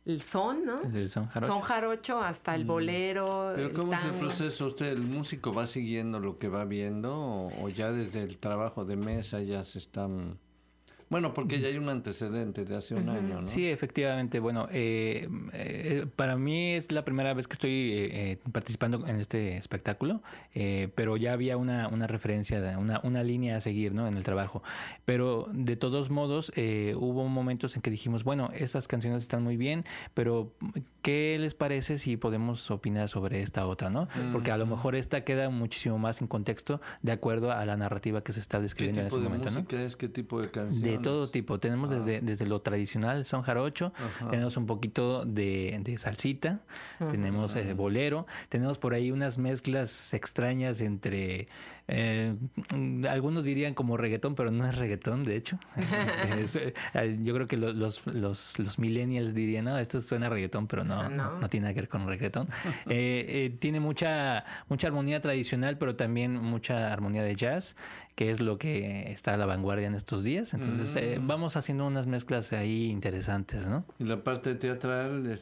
el son, ¿no? Desde el son jarocho. Son jarocho hasta el bolero. Pero ¿cómo es el tango. proceso? ¿Usted, el músico, va siguiendo lo que va viendo o ya desde el trabajo de mesa ya se están... Bueno, porque ya hay un antecedente de hace un año, ¿no? Sí, efectivamente. Bueno, para mí es la primera vez que estoy participando en este espectáculo, pero ya había una referencia, una línea a seguir, ¿no? En el trabajo. Pero de todos modos, hubo momentos en que dijimos, bueno, estas canciones están muy bien, pero ¿qué les parece si podemos opinar sobre esta otra, ¿no? Porque a lo mejor esta queda muchísimo más en contexto de acuerdo a la narrativa que se está describiendo en ese momento, ¿no? ¿Qué tipo de música es? ¿Qué tipo de canciones? De todo tipo. Tenemos desde lo tradicional, son jarocho, tenemos un poquito de salsita, tenemos bolero, tenemos por ahí unas mezclas extrañas entre... algunos dirían como reggaetón, pero no es reggaetón, de hecho. Yo creo que los millennials dirían, no, esto suena a reggaetón, pero no tiene nada que ver con reggaetón. Tiene mucha armonía tradicional, pero también mucha armonía de jazz, que es lo que está a la vanguardia en estos días. Entonces vamos haciendo unas mezclas ahí interesantes, ¿no? Y la parte teatral,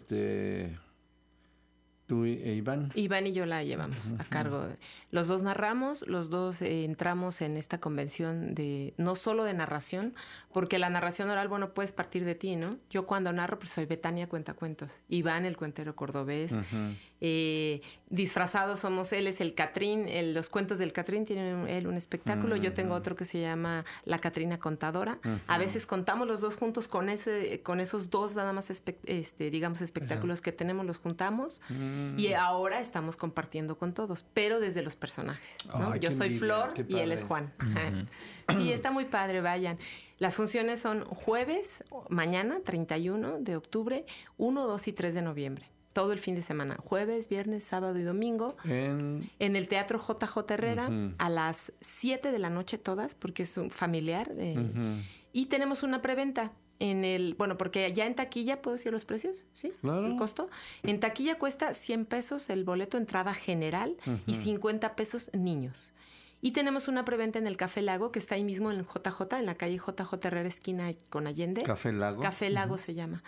tú e Iván. Iván y yo la llevamos a cargo. Los dos narramos, los dos entramos en esta convención de no solo de narración, porque la narración oral, bueno, puedes partir de ti, ¿no? Yo cuando narro, pues soy Betania Cuentacuentos, Iván el cuentero cordobés. Disfrazados somos, él es el Catrín, los cuentos del Catrín, tiene él un espectáculo, yo tengo otro que se llama La Catrina Contadora. A veces contamos los dos juntos con esos dos nada más digamos espectáculos que tenemos, los juntamos y ahora estamos compartiendo con todos, pero desde los personajes, ¿no? Yo soy Flor y él es Juan. Sí, está muy padre, vayan. Las funciones son jueves, mañana, 31 de octubre, 1, 2 y 3 de noviembre. Todo el fin de semana, jueves, viernes, sábado y domingo, en el Teatro JJ Herrera, a las 7 de la noche todas, porque es un familiar. Y tenemos una preventa porque ya en taquilla, ¿puedo decir los precios? ¿Sí? Claro. El costo. En taquilla cuesta 100 pesos el boleto entrada general y 50 pesos niños. Y tenemos una preventa en el Café Lago, que está ahí mismo en el JJ, en la calle JJ Herrera, esquina con Allende. ¿Café Lago? Café Lago se llama.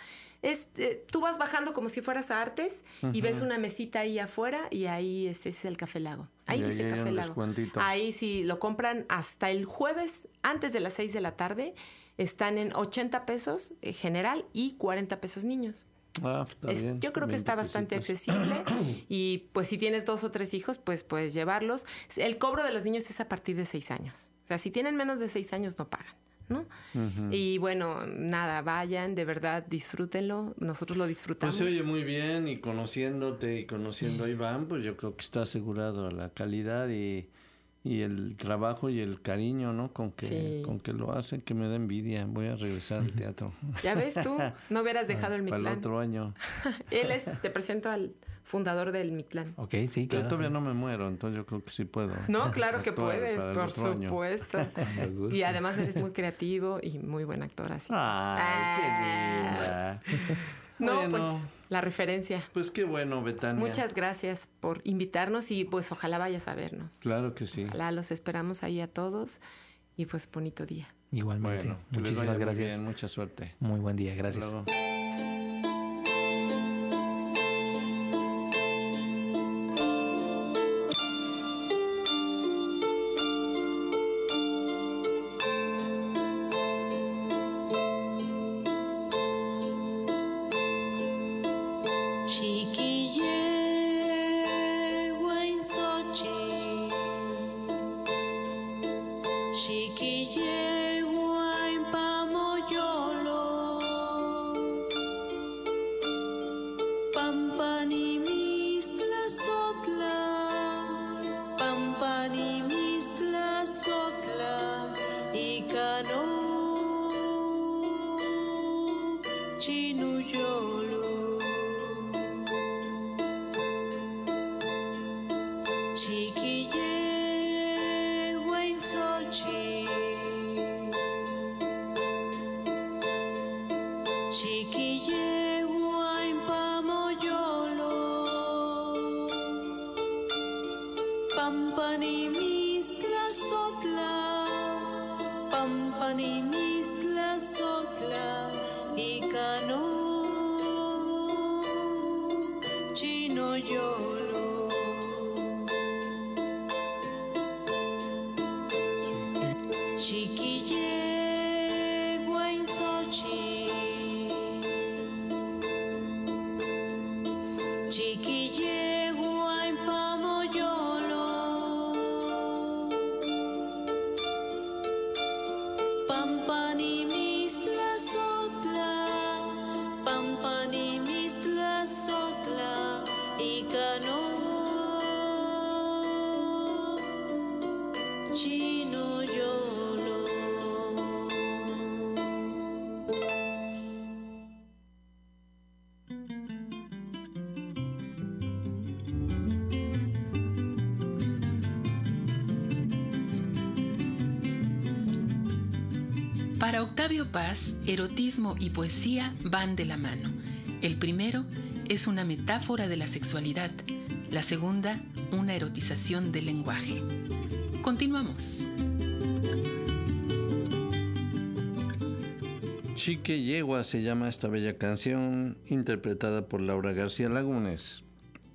Tú vas bajando como si fueras a Artes y ves una mesita ahí afuera y ahí ese es el Café Lago. Ahí dice Café Lago. Ahí si lo compran hasta el jueves, antes de las 6 de la tarde, están en 80 pesos general y 40 pesos niños. Bien. Yo creo que está bastante accesible y pues si tienes 2 o 3 hijos, pues puedes llevarlos. El cobro de los niños es a partir de 6 años. O sea, si tienen menos de 6 años no pagan, ¿no? Y bueno, nada, vayan, de verdad, disfrútenlo. Nosotros lo disfrutamos. Pues se oye muy bien y conociéndote y conociendo a Iván, pues yo creo que está asegurado la calidad y el trabajo y el cariño, ¿no? Con que lo hacen, que me da envidia. Voy a regresar al teatro. Ya ves tú, no hubieras dejado el Mictlán. Para el otro año. Te presento al fundador del Mictlán. Ok, sí, claro. Yo todavía no me muero, entonces yo creo que sí puedo. No, claro que puedes, por supuesto. Y además eres muy creativo y muy buen actor, así. ¡Ay, qué linda! No, bueno, pues la referencia. Pues qué bueno, Betania. Muchas gracias por invitarnos y pues ojalá vayas a vernos. Claro que sí. Ojalá los esperamos ahí a todos y pues bonito día. Igualmente. Bueno, muchísimas gracias. Muy bien, mucha suerte. Muy buen día, gracias. Luego. chino yolo. Para Octavio Paz, erotismo y poesía van de la mano. El primero es una metáfora de la sexualidad, la segunda, una erotización del lenguaje. Continuamos. Chique Yegua se llama esta bella canción, interpretada por Laura García Lagunes.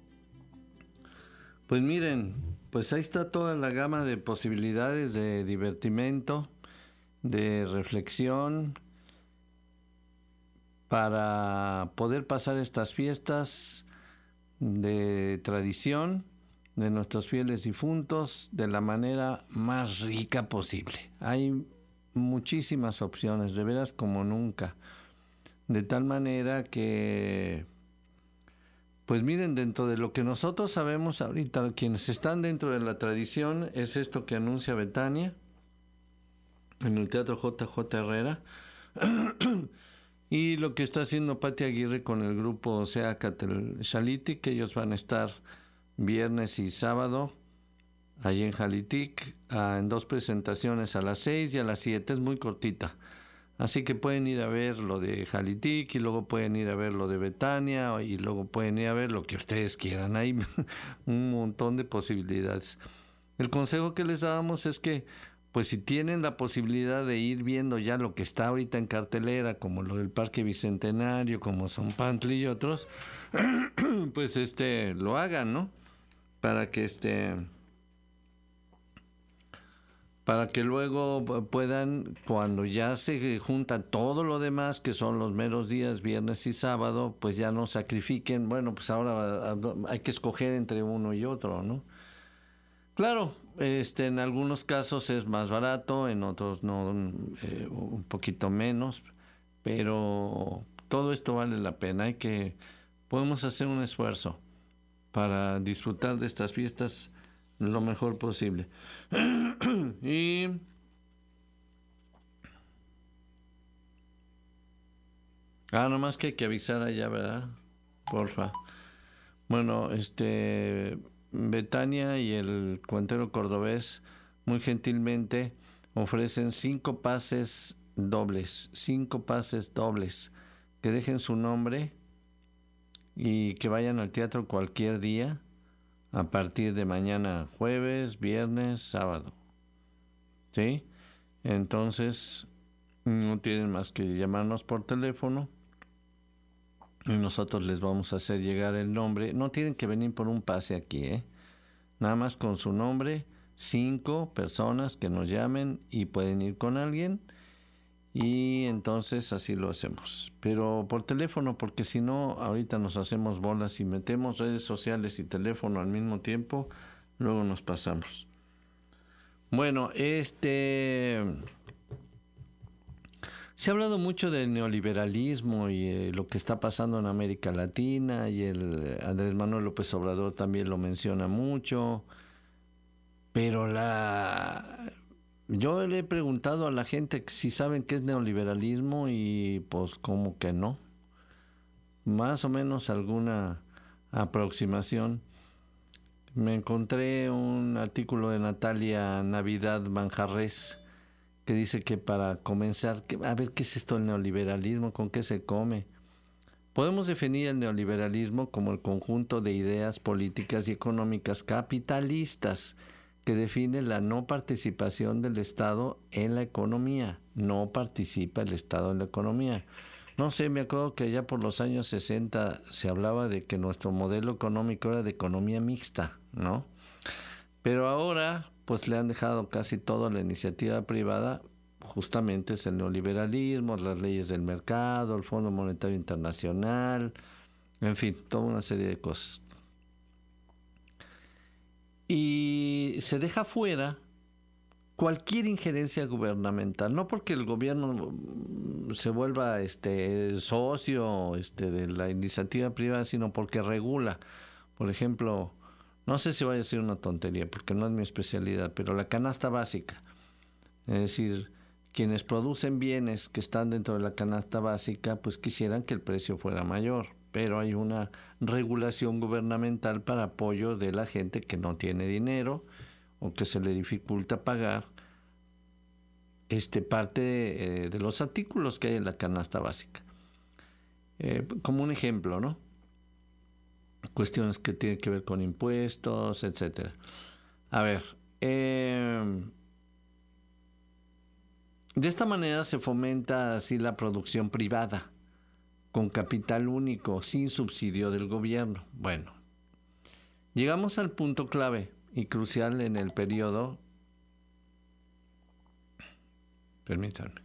Pues miren, pues ahí está toda la gama de posibilidades de divertimento, de reflexión, para poder pasar estas fiestas de tradición de nuestros fieles difuntos de la manera más rica posible. Hay muchísimas opciones, de veras como nunca, de tal manera que, pues miren, dentro de lo que nosotros sabemos ahorita, quienes están dentro de la tradición, es esto que anuncia Betania en el Teatro JJ Herrera y lo que está haciendo Pati Aguirre con el grupo Seacatel Xalitic, que ellos van a estar viernes y sábado allí en Xalitic, en 2 presentaciones, a las 6 y a las 7, es muy cortita, así que pueden ir a ver lo de Xalitic y luego pueden ir a ver lo de Betania y luego pueden ir a ver lo que ustedes quieran. Hay un montón de posibilidades. El consejo que les dábamos es que, pues si tienen la posibilidad de ir viendo ya lo que está ahorita en cartelera, como lo del Parque Bicentenario, como Zompantli y otros, pues lo hagan, ¿no? Para que luego puedan, cuando ya se junta todo lo demás, que son los meros días, viernes y sábado, pues ya no sacrifiquen. Bueno, pues ahora hay que escoger entre uno y otro, ¿no? Claro, en algunos casos es más barato, en otros no, un poquito menos, pero todo esto vale la pena. Podemos hacer un esfuerzo para disfrutar de estas fiestas lo mejor posible. Y nomás que hay que avisar allá, ¿verdad? Porfa. Bueno, Betania y el Cuentero Cordobés muy gentilmente ofrecen 5 pases dobles, que dejen su nombre y que vayan al teatro cualquier día a partir de mañana, jueves, viernes, sábado. ¿Sí? Entonces no tienen más que llamarnos por teléfono y nosotros les vamos a hacer llegar el nombre. No tienen que venir por un pase aquí, nada más con su nombre, 5 personas que nos llamen y pueden ir con alguien, y entonces así lo hacemos. Pero por teléfono, porque si no, ahorita nos hacemos bolas y metemos redes sociales y teléfono al mismo tiempo, luego nos pasamos. Bueno, se ha hablado mucho del neoliberalismo y lo que está pasando en América Latina, y el Andrés Manuel López Obrador también lo menciona mucho, pero yo le he preguntado a la gente si saben qué es neoliberalismo y pues como que no. Más o menos alguna aproximación. Me encontré un artículo de Natalia Navidad Manjarres que dice que para comenzar, a ver qué es esto del neoliberalismo, con qué se come. Podemos definir el neoliberalismo como el conjunto de ideas políticas y económicas capitalistas que define la no participación del Estado en la economía. No participa el Estado en la economía. No sé, me acuerdo que allá por los años 60 se hablaba de que nuestro modelo económico era de economía mixta, ¿no? Pero ahora pues le han dejado casi todo a la iniciativa privada. Justamente es el neoliberalismo, las leyes del mercado, el Fondo Monetario Internacional, en fin, toda una serie de cosas. Y se deja fuera cualquier injerencia gubernamental, no porque el gobierno se vuelva socio de la iniciativa privada, sino porque regula. Por ejemplo, no sé si voy a decir una tontería porque no es mi especialidad, pero la canasta básica, es decir, quienes producen bienes que están dentro de la canasta básica, pues quisieran que el precio fuera mayor, pero hay una regulación gubernamental para apoyo de la gente que no tiene dinero o que se le dificulta pagar parte de los artículos que hay en la canasta básica. Como un ejemplo, ¿no? Cuestiones que tienen que ver con impuestos, etcétera. A ver, de esta manera se fomenta así la producción privada, con capital único, sin subsidio del gobierno. Bueno, llegamos al punto clave y crucial en el periodo. Permítanme.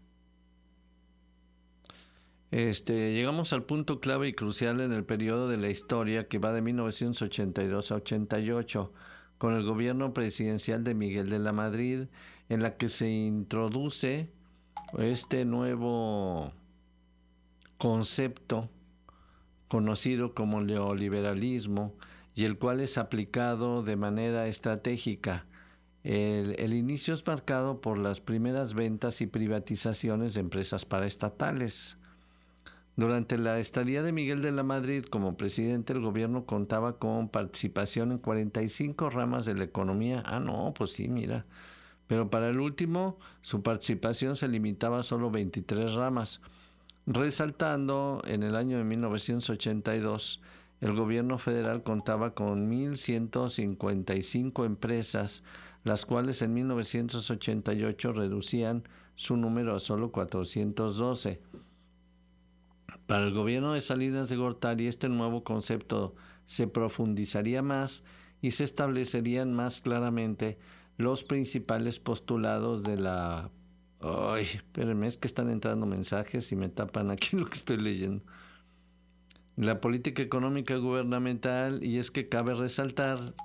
Llegamos al punto clave y crucial en el periodo de la historia que va de 1982 a 88, con el gobierno presidencial de Miguel de la Madrid, en la que se introduce este nuevo concepto conocido como neoliberalismo y el cual es aplicado de manera estratégica. El inicio es marcado por las primeras ventas y privatizaciones de empresas paraestatales. Durante la estadía de Miguel de la Madrid como presidente, el gobierno contaba con participación en 45 ramas de la economía. Ah, no, pues sí, mira. Pero para el último, su participación se limitaba a solo 23 ramas. Resaltando, en el año de 1982, el gobierno federal contaba con 1.155 empresas, las cuales en 1988 reducían su número a solo 412. Para el gobierno de Salinas de Gortari, este nuevo concepto se profundizaría más y se establecerían más claramente los principales postulados de la... Ay, espérenme, es que están entrando mensajes y me tapan aquí lo que estoy leyendo. La política económica gubernamental, y es que cabe resaltar...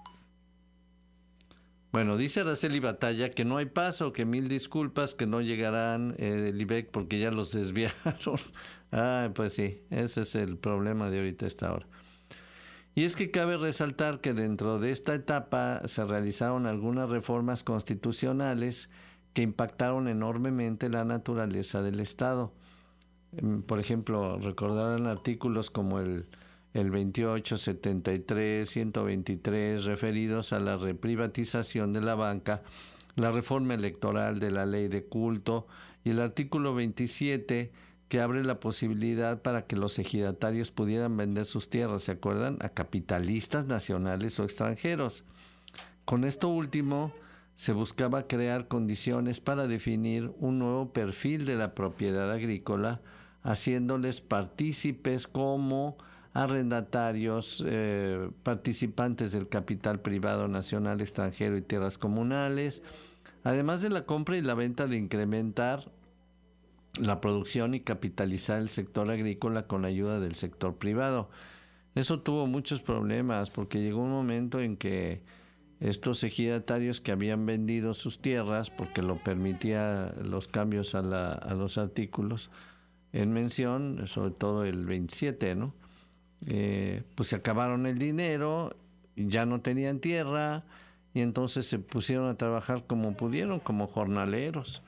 Bueno, dice Araceli Batalla que no hay paso, que 1000 disculpas, que no llegarán del IBEC porque ya los desviaron. Ah, pues sí, ese es el problema de ahorita a esta hora. Y es que cabe resaltar que dentro de esta etapa se realizaron algunas reformas constitucionales que impactaron enormemente la naturaleza del Estado. Por ejemplo, recordarán artículos como el 28, 73, 123 referidos a la reprivatización de la banca, la reforma electoral de la ley de culto y el artículo 27 que abre la posibilidad para que los ejidatarios pudieran vender sus tierras, ¿se acuerdan?, a capitalistas nacionales o extranjeros. Con esto último se buscaba crear condiciones para definir un nuevo perfil de la propiedad agrícola, haciéndoles partícipes como arrendatarios, participantes del capital privado nacional, extranjero y tierras comunales, además de la compra y la venta, de incrementar la producción y capitalizar el sector agrícola con ayuda del sector privado. Eso tuvo muchos problemas porque llegó un momento en que estos ejidatarios que habían vendido sus tierras, porque lo permitía los cambios a los artículos en mención, sobre todo el 27, ¿no? Pues se acabaron el dinero, ya no tenían tierra y entonces se pusieron a trabajar como pudieron, como jornaleros.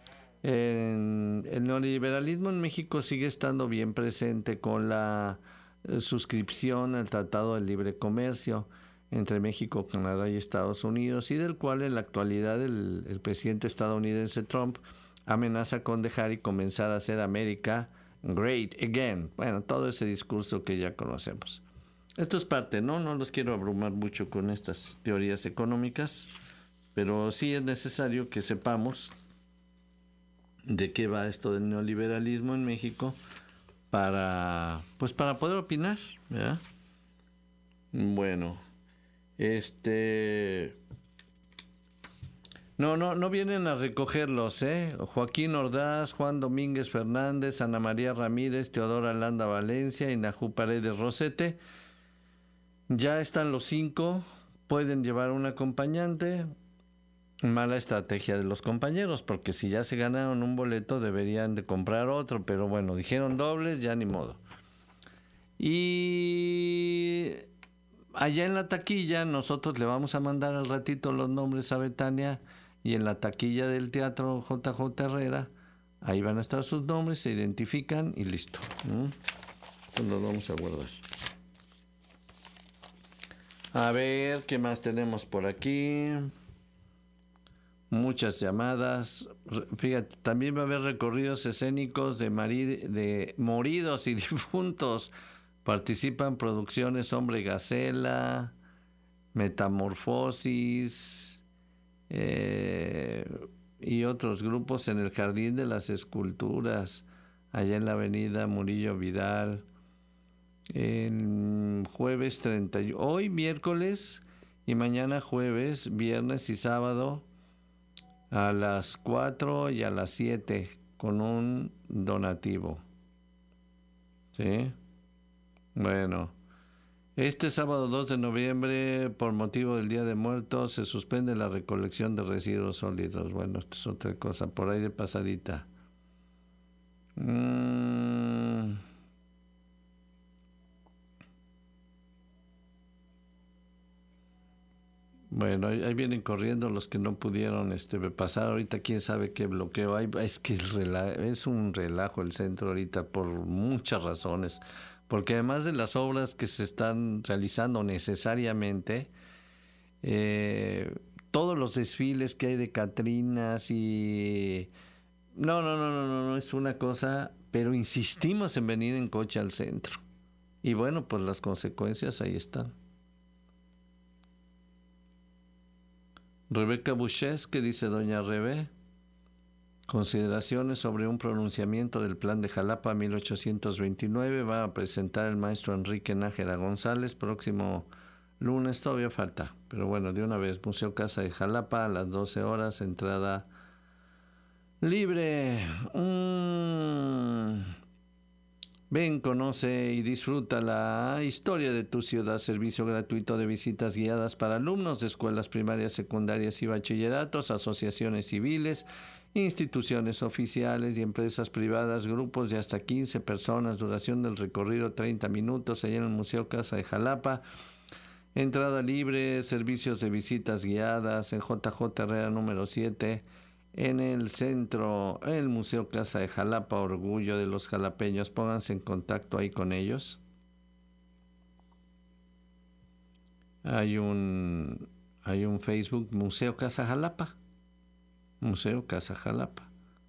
El neoliberalismo en México sigue estando bien presente con la suscripción al Tratado de Libre Comercio entre México, Canadá y Estados Unidos, y del cual en la actualidad el presidente estadounidense Trump amenaza con dejar y comenzar a hacer América Great Again. Bueno, todo ese discurso que ya conocemos. Esto es parte, ¿no? No los quiero abrumar mucho con estas teorías económicas, pero sí es necesario que sepamos de qué va esto del neoliberalismo en México para poder opinar, ¿verdad? Bueno, no vienen a recogerlos, ¿eh? Joaquín Ordaz, Juan Domínguez Fernández, Ana María Ramírez, Teodora Landa Valencia y Najú Paredes Rosete. Ya están los 5, pueden llevar un acompañante. Mala estrategia de los compañeros, porque si ya se ganaron un boleto deberían de comprar otro, pero bueno, dijeron dobles, ya ni modo. Y allá en la taquilla nosotros le vamos a mandar al ratito los nombres a Betania, y en la taquilla del Teatro JJ Herrera, ahí van a estar sus nombres, se identifican y listo. Entonces los vamos a guardar. A ver, ¿qué más tenemos por aquí? Muchas llamadas. Fíjate, también va a haber recorridos escénicos de moridos y difuntos. Participan producciones Hombre Gacela, Metamorfosis y otros grupos en el Jardín de las Esculturas, allá en la avenida Murillo Vidal. El jueves 31, hoy miércoles y mañana jueves, viernes y sábado a las 4 y a las 7 con un donativo. ¿Sí? Bueno, este sábado 2 de noviembre, por motivo del Día de Muertos, se suspende la recolección de residuos sólidos. Bueno, esto es otra cosa, por ahí de pasadita. Bueno, ahí vienen corriendo los que no pudieron pasar. Ahorita quién sabe qué bloqueo hay. Es que es un relajo el centro ahorita por muchas razones. Porque además de las obras que se están realizando necesariamente, todos los desfiles que hay de Catrinas y... No, es una cosa, pero insistimos en venir en coche al centro. Y bueno, pues las consecuencias ahí están. Rebeca Buches, ¿qué dice doña Rebe? Consideraciones sobre un pronunciamiento del Plan de Jalapa 1829 va a presentar el maestro Enrique Nájera González próximo lunes, todavía falta, pero bueno, de una vez, Museo Casa de Jalapa a las 12 horas, entrada libre. Ven, conoce y disfruta la historia de tu ciudad. Servicio gratuito de visitas guiadas para alumnos de escuelas primarias, secundarias y bachilleratos, asociaciones civiles, instituciones oficiales y empresas privadas, grupos de hasta 15 personas. Duración del recorrido 30 minutos allá en el Museo Casa de Jalapa. Entrada libre, servicios de visitas guiadas en JJ Herrera número 7. En el centro, el Museo Casa de Jalapa, orgullo de los jalapeños. Pónganse en contacto ahí con ellos. Hay un Facebook, Museo Casa Jalapa. Museo Casa Jalapa.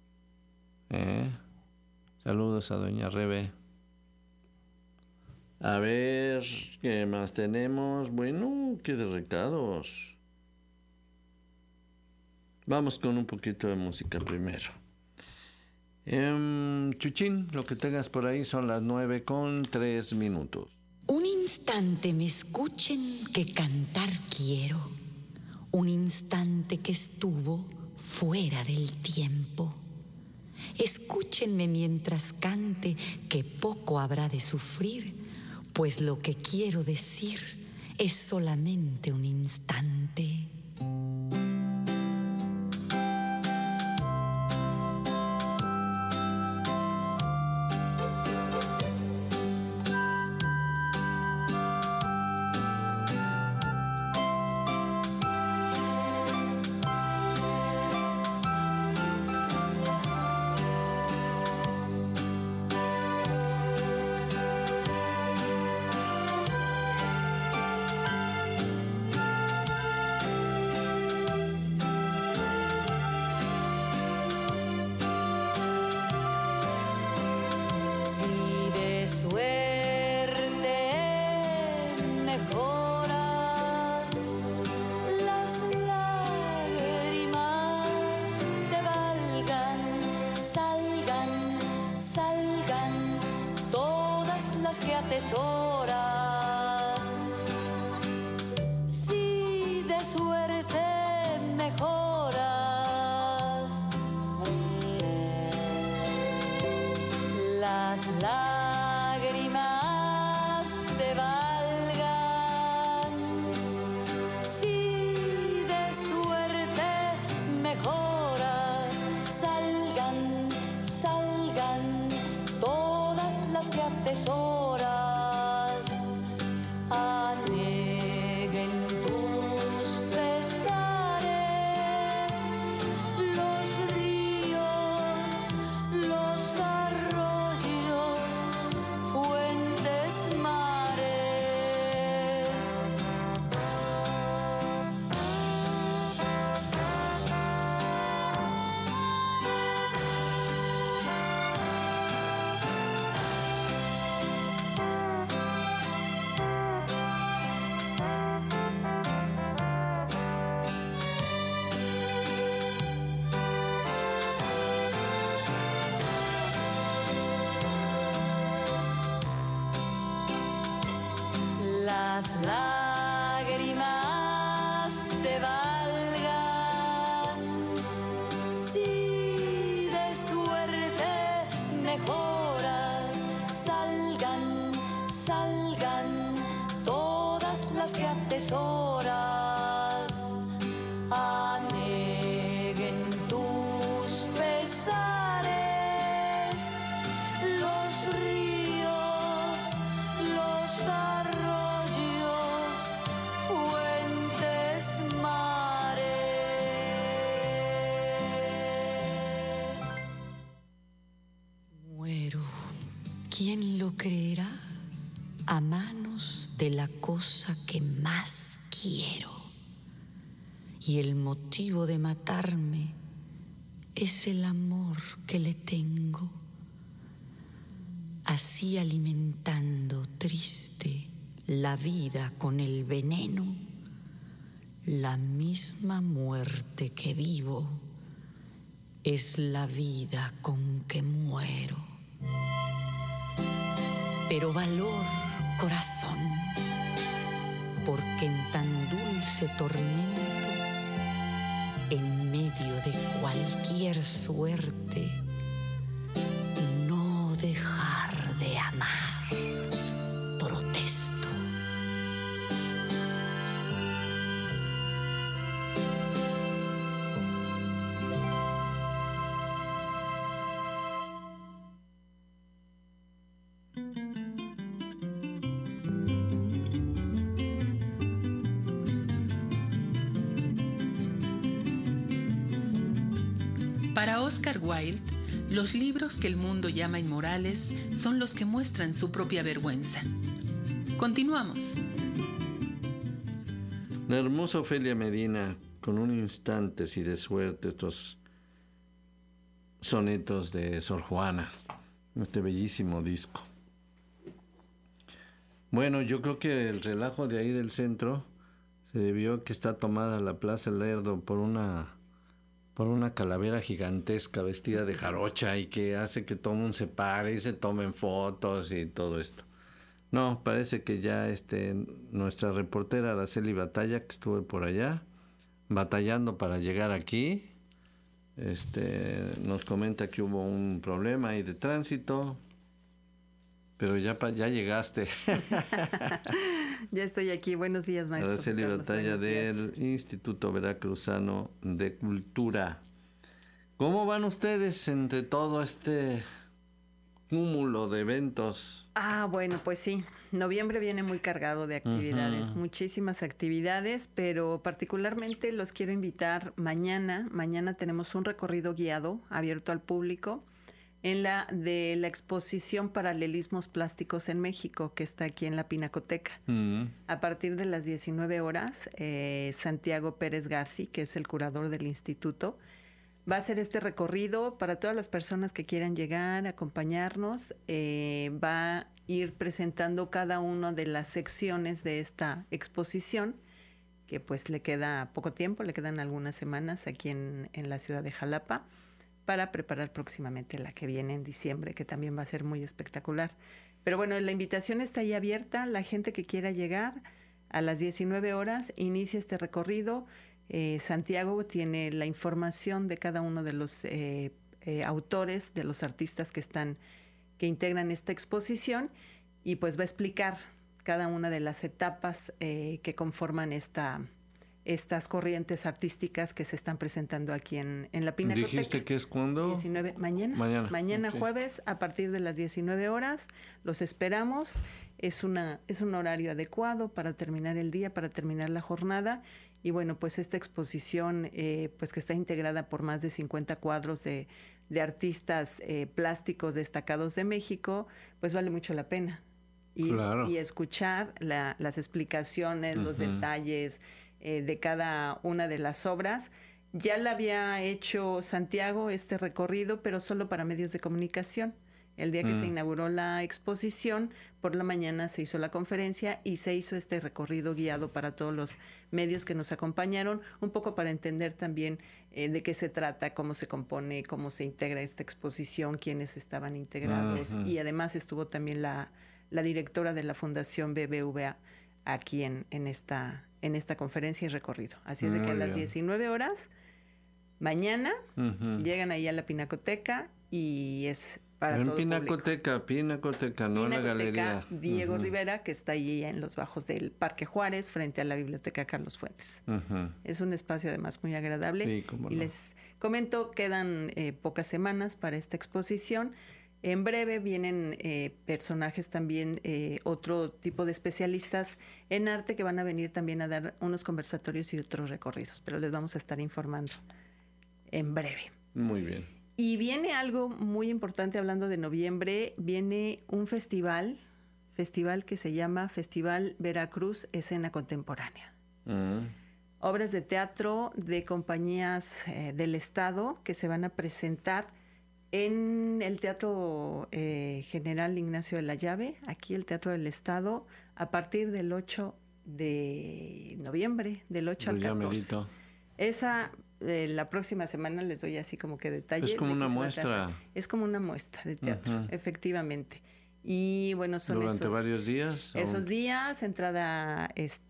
Saludos a doña Rebe. A ver, ¿qué más tenemos? Bueno, qué de recados. Vamos con un poquito de música primero. Chuchín, lo que tengas por ahí son las 9:03. Un instante me escuchen que cantar quiero. Un instante que estuvo fuera del tiempo. Escúchenme mientras cante, que poco habrá de sufrir, pues lo que quiero decir es solamente un instante. Atesoras, anhelos. ¿Quién lo creerá? A manos de la cosa que más quiero. Y el motivo de matarme es el amor que le tengo. Así alimentando triste la vida con el veneno, la misma muerte que vivo es la vida con que muero. Pero valor, corazón, porque en tan dulce tormento, en medio de cualquier suerte, no dejar de amar, protesto. Para Oscar Wilde, los libros que el mundo llama inmorales son los que muestran su propia vergüenza. Continuamos. La hermosa Ofelia Medina, con un instante y de suerte, estos sonetos de Sor Juana, este bellísimo disco. Bueno, yo creo que el relajo de ahí del centro se debió que está tomada la Plaza Lerdo por una calavera gigantesca vestida de jarocha y que hace que todo mundo se pare y se tomen fotos y todo esto. No, parece que ya nuestra reportera Araceli Batalla, que estuve por allá, batallando para llegar aquí, nos comenta que hubo un problema ahí de tránsito, pero ya llegaste. Ya estoy aquí. Buenos días, maestro. Araceli Batalla del Instituto Veracruzano de Cultura. ¿Cómo van ustedes entre todo este cúmulo de eventos? Bueno, pues sí. Noviembre viene muy cargado de actividades, muchísimas actividades, pero particularmente los quiero invitar mañana. Mañana tenemos un recorrido guiado abierto al público en la exposición Paralelismos Plásticos en México, que está aquí en la Pinacoteca. A partir de las 19 horas, Santiago Pérez Garci, que es el curador del instituto, va a hacer este recorrido para todas las personas que quieran llegar, acompañarnos. Va a ir presentando cada una de las secciones de esta exposición, que pues le queda poco tiempo, le quedan algunas semanas aquí en la ciudad de Jalapa, para preparar próximamente la que viene en diciembre, que también va a ser muy espectacular. Pero bueno, la invitación está ahí abierta. La gente que quiera llegar a las 19 horas, inicia este recorrido. Santiago tiene la información de cada uno de los autores, de los artistas que integran esta exposición, y pues va a explicar cada una de las etapas que conforman estas corrientes artísticas que se están presentando aquí en la Pinacoteca. ¿Dijiste que es cuándo? 19, mañana okay. Jueves, a partir de las 19 horas. Los esperamos. Es un horario adecuado para terminar el día, para terminar la jornada. Y bueno, pues esta exposición, pues que está integrada por más de 50 cuadros de artistas plásticos destacados de México, pues vale mucho la pena. Y escuchar las explicaciones, los detalles de cada una de las obras. Ya la había hecho Santiago este recorrido, pero solo para medios de comunicación. El día que se inauguró la exposición, por la mañana se hizo la conferencia y se hizo este recorrido guiado para todos los medios que nos acompañaron, un poco para entender también de qué se trata, cómo se compone, cómo se integra esta exposición, quiénes estaban integrados. Y además estuvo también la directora de la Fundación BBVA aquí en esta conferencia y recorrido. Así es de que a las 19 horas, mañana, llegan ahí a la Pinacoteca y es para todo Pinacoteca, no la galería. Diego Rivera, que está ahí en los bajos del Parque Juárez, frente a la Biblioteca Carlos Fuentes. Es un espacio además muy agradable. Sí, cómo no. Y les comento, quedan pocas semanas para esta exposición. En breve vienen personajes también, otro tipo de especialistas en arte que van a venir también a dar unos conversatorios y otros recorridos, pero les vamos a estar informando en breve. Muy bien. Y viene algo muy importante hablando de noviembre, viene un festival que se llama Festival Veracruz Escena Contemporánea. Obras de teatro de compañías del Estado que se van a presentar en el Teatro General Ignacio de la Llave, aquí el Teatro del Estado, a partir del 8 de noviembre, del 8 al 14. Esa, la próxima semana les doy así como que detalle. Es como una muestra. Es como una muestra de teatro, efectivamente. Y bueno, son durante varios días. Esos días, entrada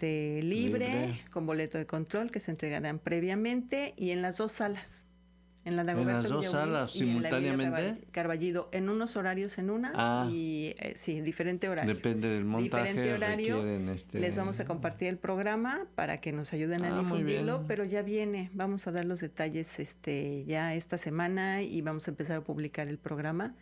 libre, con boleto de control que se entregarán previamente y en las 2 salas. En la Dagoberto ¿En las 2 salas simultáneamente? En la Carballido, en unos horarios en una y sí, diferente horario. Depende del montaje. Diferente horario. Les vamos a compartir el programa para que nos ayuden a difundirlo, pero ya viene. Vamos a dar los detalles ya esta semana y vamos a empezar a publicar el programa.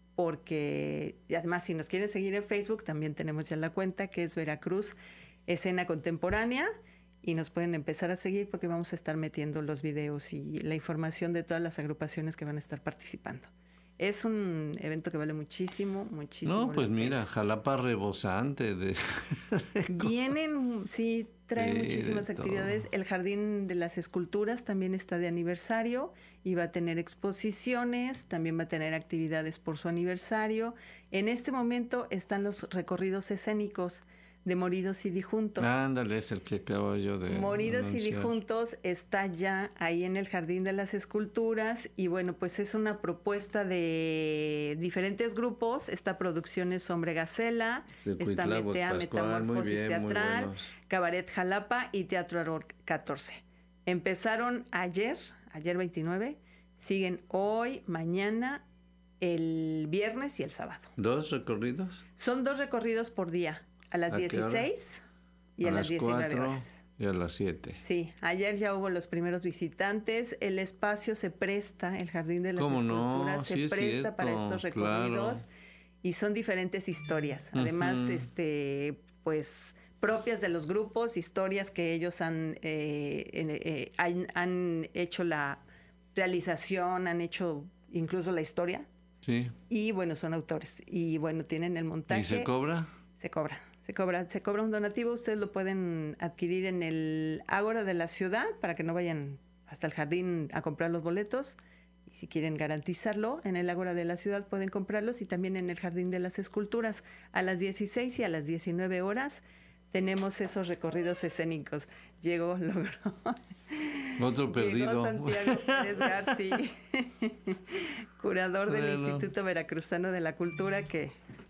Porque además si nos quieren seguir en Facebook también tenemos ya la cuenta que es Veracruz Escena Contemporánea y nos pueden empezar a seguir porque vamos a estar metiendo los videos y la información de todas las agrupaciones que van a estar participando. Es un evento que vale muchísimo. No, pues mira, Jalapa rebosante de vienen, sí, trae muchísimas actividades. El Jardín de las Esculturas también está de aniversario y va a tener exposiciones, también va a tener actividades por su aniversario. En este momento están los recorridos escénicos de Moridos y Dijuntos. Ándale, es el que acabo yo de Moridos anunciar. y Dijuntos está ya ahí en el Jardín de las Esculturas y bueno, pues es una propuesta de diferentes grupos. Está Producciones Hombre Gacela, está Metea, Metamorfosis Teatral, Cabaret Jalapa y Teatro Aror 14. Empezaron ayer 29, siguen hoy, mañana, el viernes y el sábado. ¿2 recorridos? Son 2 recorridos por día. A las 16 y a las 19 horas. Y a las 7. Sí, ayer ya hubo los primeros visitantes. El espacio se presta, el Jardín de las Esculturas se presta para estos recorridos. Claro. Y son diferentes historias. Además, pues propias de los grupos, historias que ellos han hecho la realización, han hecho incluso la historia. Sí. Y bueno, son autores. Y bueno, tienen el montaje. ¿Y se cobra? Se cobra un donativo. Ustedes lo pueden adquirir en el Ágora de la ciudad para que no vayan hasta el jardín a comprar los boletos. Y si quieren garantizarlo, en el Ágora de la ciudad pueden comprarlos y también en el Jardín de las Esculturas. A las 16 y a las 19 horas tenemos esos recorridos escénicos. Logró. Otro perdido. Llegó Santiago Pérez Garci, curador del Instituto Veracruzano de la Cultura que...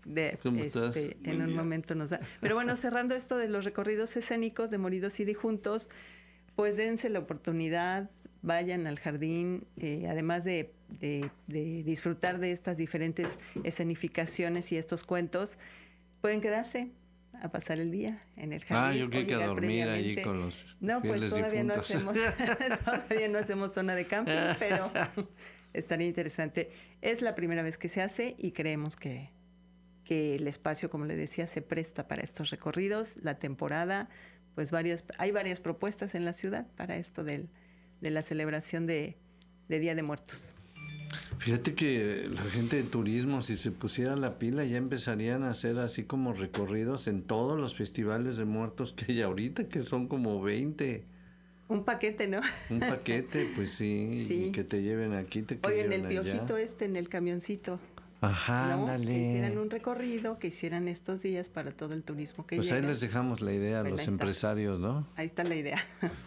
en un momento nos da. Pero bueno, cerrando esto de los recorridos escénicos de Moridos y Dijuntos, pues dense la oportunidad, vayan al jardín, además de disfrutar de estas diferentes escenificaciones y esnos cuentos, pueden quedarse a pasar el día en el jardín. Yo creo que a dormir allí con los no, pues todavía difuntos. todavía no hacemos zona de camping, pero estaría interesante. Es la primera vez que se hace y creemos que el espacio, como le decía, se presta para estos recorridos. La temporada, pues hay varias propuestas en la ciudad para esto de la celebración de Día de Muertos. Fíjate que la gente de turismo, si se pusiera la pila, ya empezarían a hacer así como recorridos en todos los festivales de muertos que hay ahorita, que son como 20. Un paquete, ¿no? Un paquete, pues sí. Y que te lleven aquí, te lleven en el piojito en el camioncito. Ajá, ¿no? Dale. Que hicieran un recorrido, que hicieran estos días para todo el turismo que llega. Pues ahí les dejamos la idea a los empresarios, ¿no? Ahí está la idea.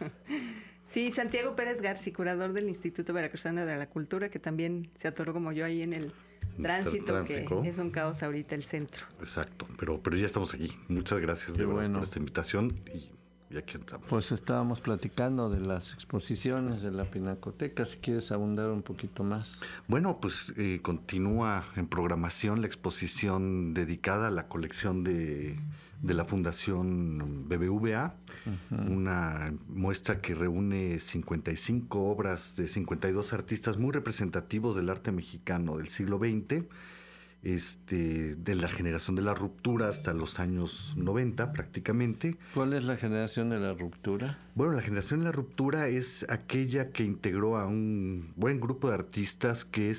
Sí, Santiago Pérez Garci, curador del Instituto Veracruzano de la Cultura, que también se atoró como yo ahí en el tránsito, que es un caos ahorita el centro. Exacto, pero ya estamos aquí. Muchas gracias por esta invitación y aquí estamos. Pues estábamos platicando de las exposiciones de la Pinacoteca, si quieres abundar un poquito más. Bueno, pues continúa en programación la exposición dedicada a la colección de la Fundación BBVA, una muestra que reúne 55 obras de 52 artistas muy representativos del arte mexicano del siglo XX. de la generación de la ruptura hasta los años 90 prácticamente. ¿Cuál es la generación de la ruptura? Bueno, la generación de la ruptura es aquella que integró a un buen grupo de artistas que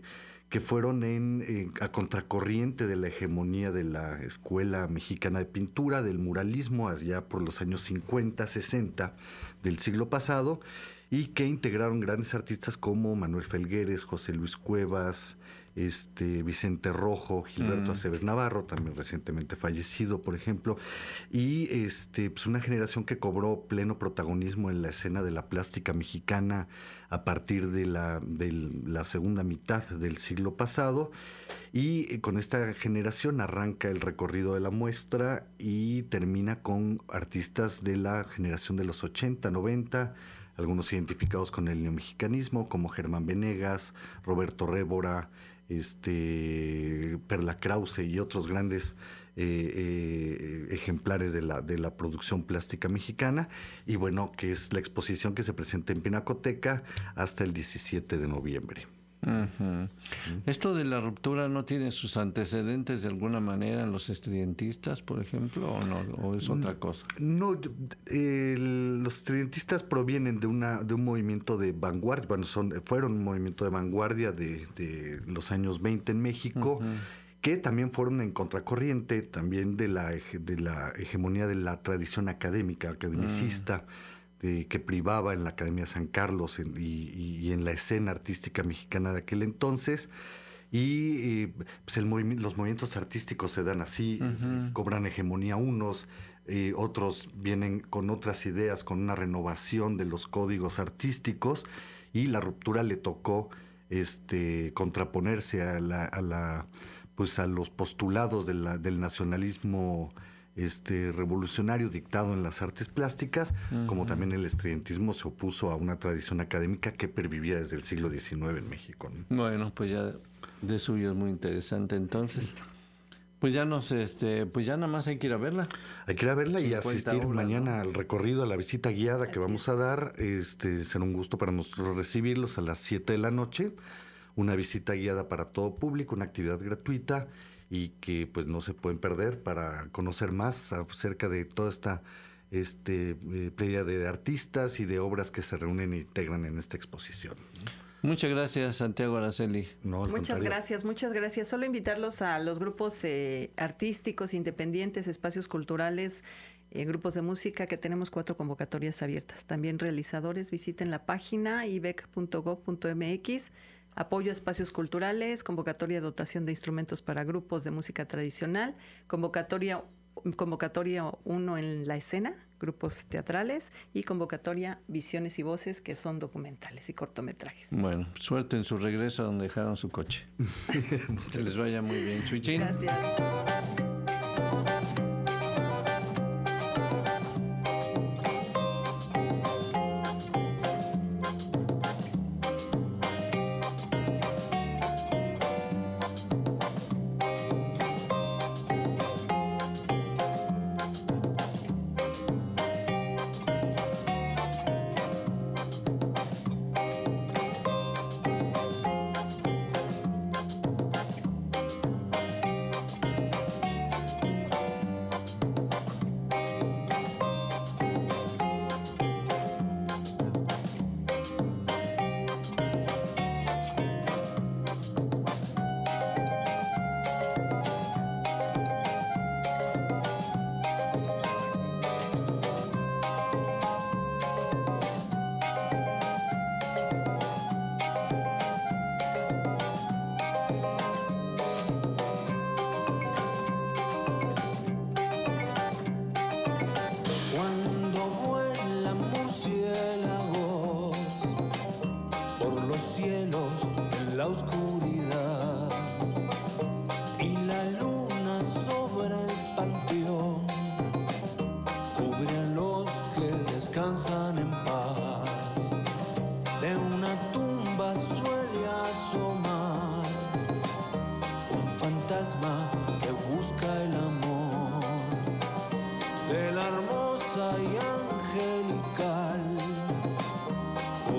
fueron a contracorriente de la hegemonía de la Escuela Mexicana de Pintura, del muralismo, allá por los años 50, 60 del siglo pasado, y que integraron grandes artistas como Manuel Felgueres, José Luis Cuevas, Vicente Rojo, Gilberto Aceves Navarro, también recientemente fallecido, por ejemplo, y pues una generación que cobró pleno protagonismo en la escena de la plástica mexicana a partir de la segunda mitad del siglo pasado, y con esta generación arranca el recorrido de la muestra y termina con artistas de la generación de los 80, 90, algunos identificados con el neomexicanismo, como Germán Venegas, Roberto Révora, Perla Krause y otros grandes ejemplares de la producción plástica mexicana, y bueno, que es la exposición que se presenta en Pinacoteca hasta el 17 de noviembre. Uh-huh. ¿Esto de la ruptura no tiene sus antecedentes de alguna manera en los estridentistas, por ejemplo, o no, o es otra cosa? No, los estridentistas provienen de un movimiento de vanguardia, bueno, fueron un movimiento de vanguardia de los años 20 en México, que también fueron en contracorriente también de la hegemonía de la tradición academicista, que privaba en la Academia San Carlos y en la escena artística mexicana de aquel entonces. Y pues los movimientos artísticos se dan así, cobran hegemonía unos, otros vienen con otras ideas, con una renovación de los códigos artísticos, y la ruptura le tocó contraponerse a los postulados del nacionalismo revolucionario dictado en las artes plásticas, como también el estridentismo se opuso a una tradición académica que pervivía desde el siglo XIX en México, ¿no? Bueno, pues ya de suyo es muy interesante. Entonces, pues ya pues ya nada más hay que ir a verla. Hay que ir a verla y asistir mañana al recorrido, a la visita guiada que vamos a dar. Será un gusto para nosotros recibirlos a las 7 de la noche. Una visita guiada para todo público, una actividad gratuita, y que pues no se pueden perder para conocer más acerca de toda esta playa de artistas y de obras que se reúnen e integran en esta exposición. Muchas gracias, Santiago Araceli. No, muchas gracias. Solo invitarlos a los grupos artísticos, independientes, espacios culturales, grupos de música, que tenemos 4 convocatorias abiertas. También realizadores, visiten la página ibec.gov.mx. Apoyo a espacios culturales, convocatoria de dotación de instrumentos para grupos de música tradicional, convocatoria 1 en la escena, grupos teatrales, y convocatoria Visiones y Voces, que son documentales y cortometrajes. Bueno, suerte en su regreso a donde dejaron su coche. Que les vaya muy bien. Chuichín. Gracias.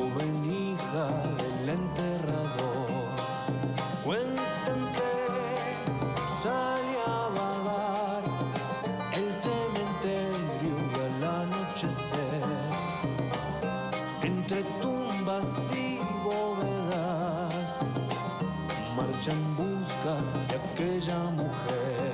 Cuentan que marcha en busca de aquella mujer.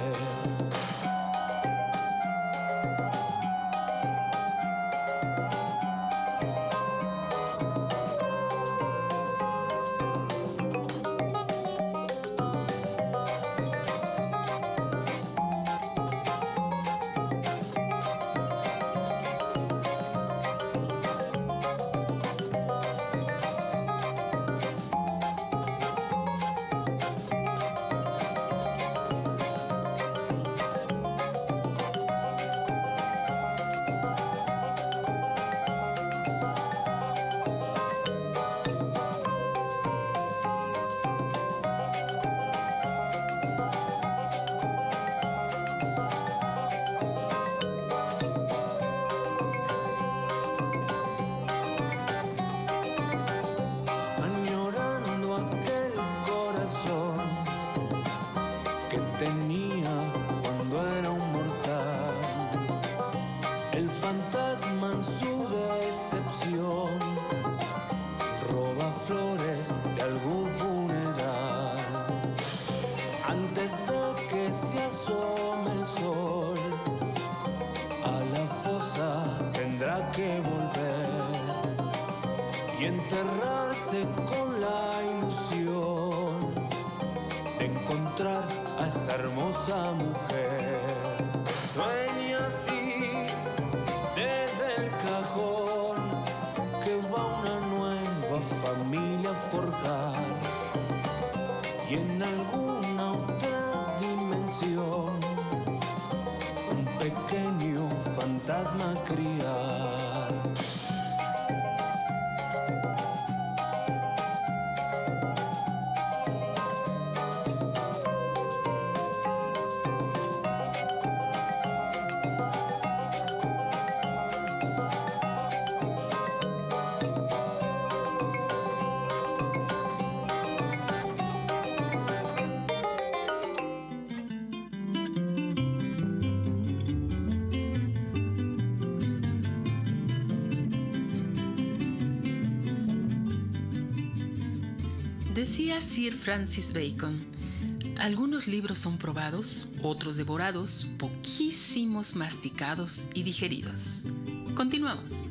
Decía Sir Francis Bacon, algunos libros son probados, otros devorados, poquísimos masticados y digeridos. Continuamos.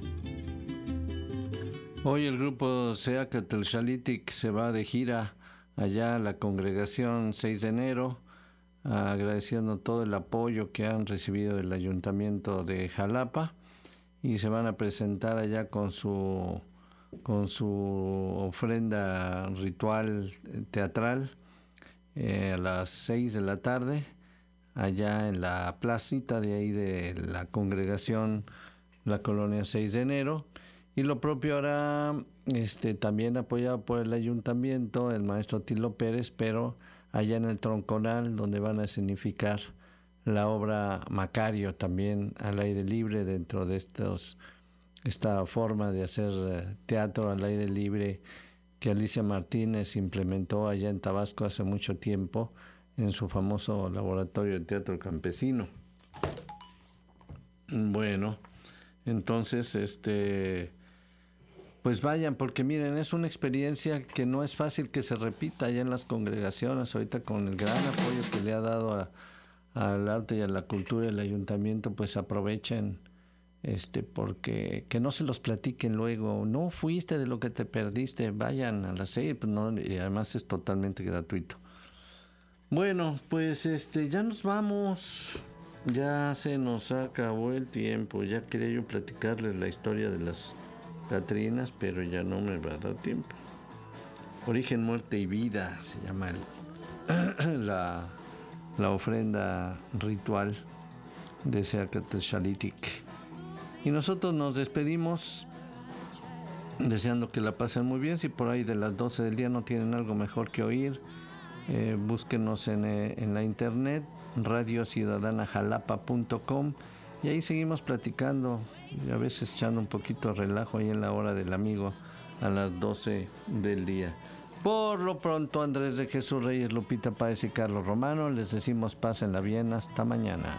Hoy el grupo Seacatl Xalitic se va de gira allá a la congregación 6 de enero, agradeciendo todo el apoyo que han recibido del Ayuntamiento de Jalapa, y se van a presentar allá con su ofrenda ritual teatral a las 6 de la tarde, allá en la placita de ahí de la congregación, la colonia 6 de enero. Y lo propio hará también apoyado por el ayuntamiento, el maestro Tilo Pérez, pero allá en el Tronconal, donde van a escenificar la obra Macario, también al aire libre, dentro de esta forma de hacer teatro al aire libre que Alicia Martínez implementó allá en Tabasco hace mucho tiempo en su famoso laboratorio de teatro campesino. Bueno, entonces pues vayan, porque miren, es una experiencia que no es fácil que se repita allá en las congregaciones. Ahorita con el gran apoyo que le ha dado al arte y a la cultura el ayuntamiento, pues aprovechen porque que no se los platiquen luego, no fuiste, de lo que te perdiste, vayan a las 6, pues no, y además es totalmente gratuito. Bueno, pues ya nos vamos, ya se nos acabó el tiempo. Ya quería yo platicarles la historia de las Catrinas, pero ya no me va a dar tiempo. Origen, muerte y vida se llama la ofrenda ritual de Seacatl Xalitic. Y nosotros nos despedimos deseando que la pasen muy bien. Si por ahí de las 12 del día no tienen algo mejor que oír, búsquenos en la internet, radiociudadanajalapa.com, y ahí seguimos platicando y a veces echando un poquito de relajo ahí en la hora del amigo a las 12 del día. Por lo pronto, Andrés de Jesús Reyes, Lupita Páez y Carlos Romano les decimos pásenla bien, hasta mañana.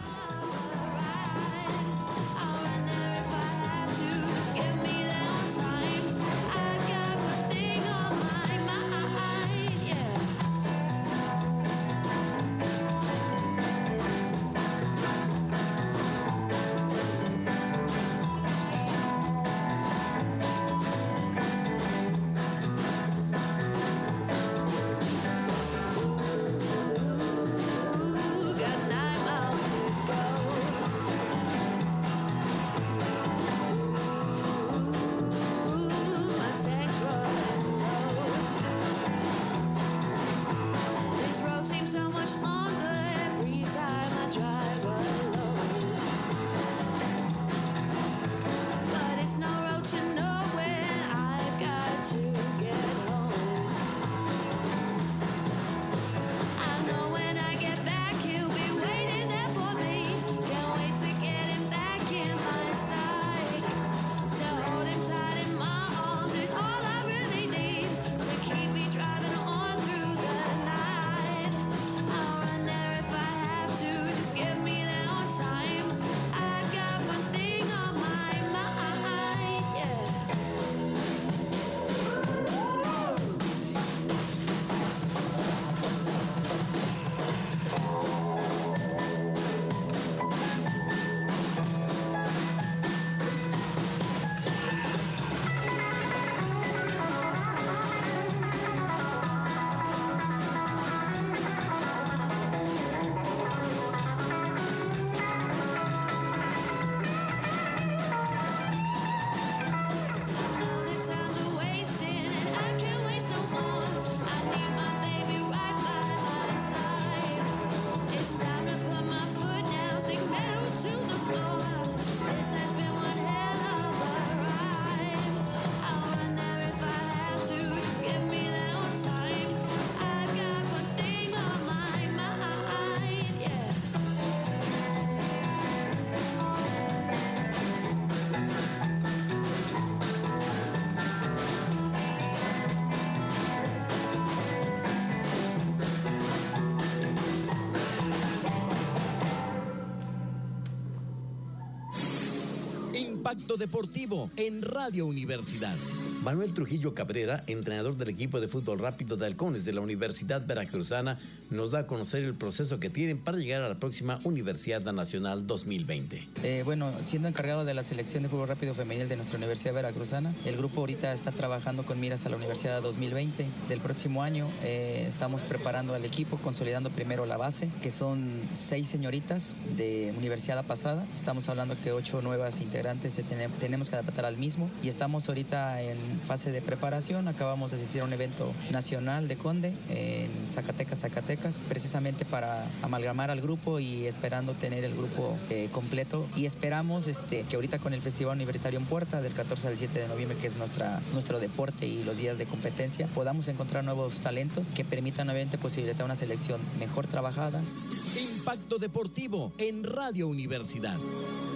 Impacto Deportivo en Radio Universidad. Manuel Trujillo Cabrera, entrenador del equipo de fútbol rápido de Halcones de la Universidad Veracruzana, nos da a conocer el proceso que tienen para llegar a la próxima Universidad Nacional 2020. Siendo encargado de la selección de fútbol rápido femenil de nuestra Universidad Veracruzana, el grupo ahorita está trabajando con miras a la Universidad 2020 del próximo año. Estamos preparando al equipo, consolidando primero la base, que son 6 señoritas de universidad pasada. Estamos hablando que 8 nuevas integrantes tenemos que adaptar al mismo, y estamos ahorita en fase de preparación. Acabamos de asistir a un evento nacional de Conde en Zacatecas, precisamente para amalgamar al grupo y esperando tener el grupo completo, y esperamos que ahorita con el Festival Universitario en Puerta del 14 al 7 de noviembre, que es nuestro deporte y los días de competencia, podamos encontrar nuevos talentos que permitan obviamente posibilitar una selección mejor trabajada. Impacto Deportivo en Radio Universidad.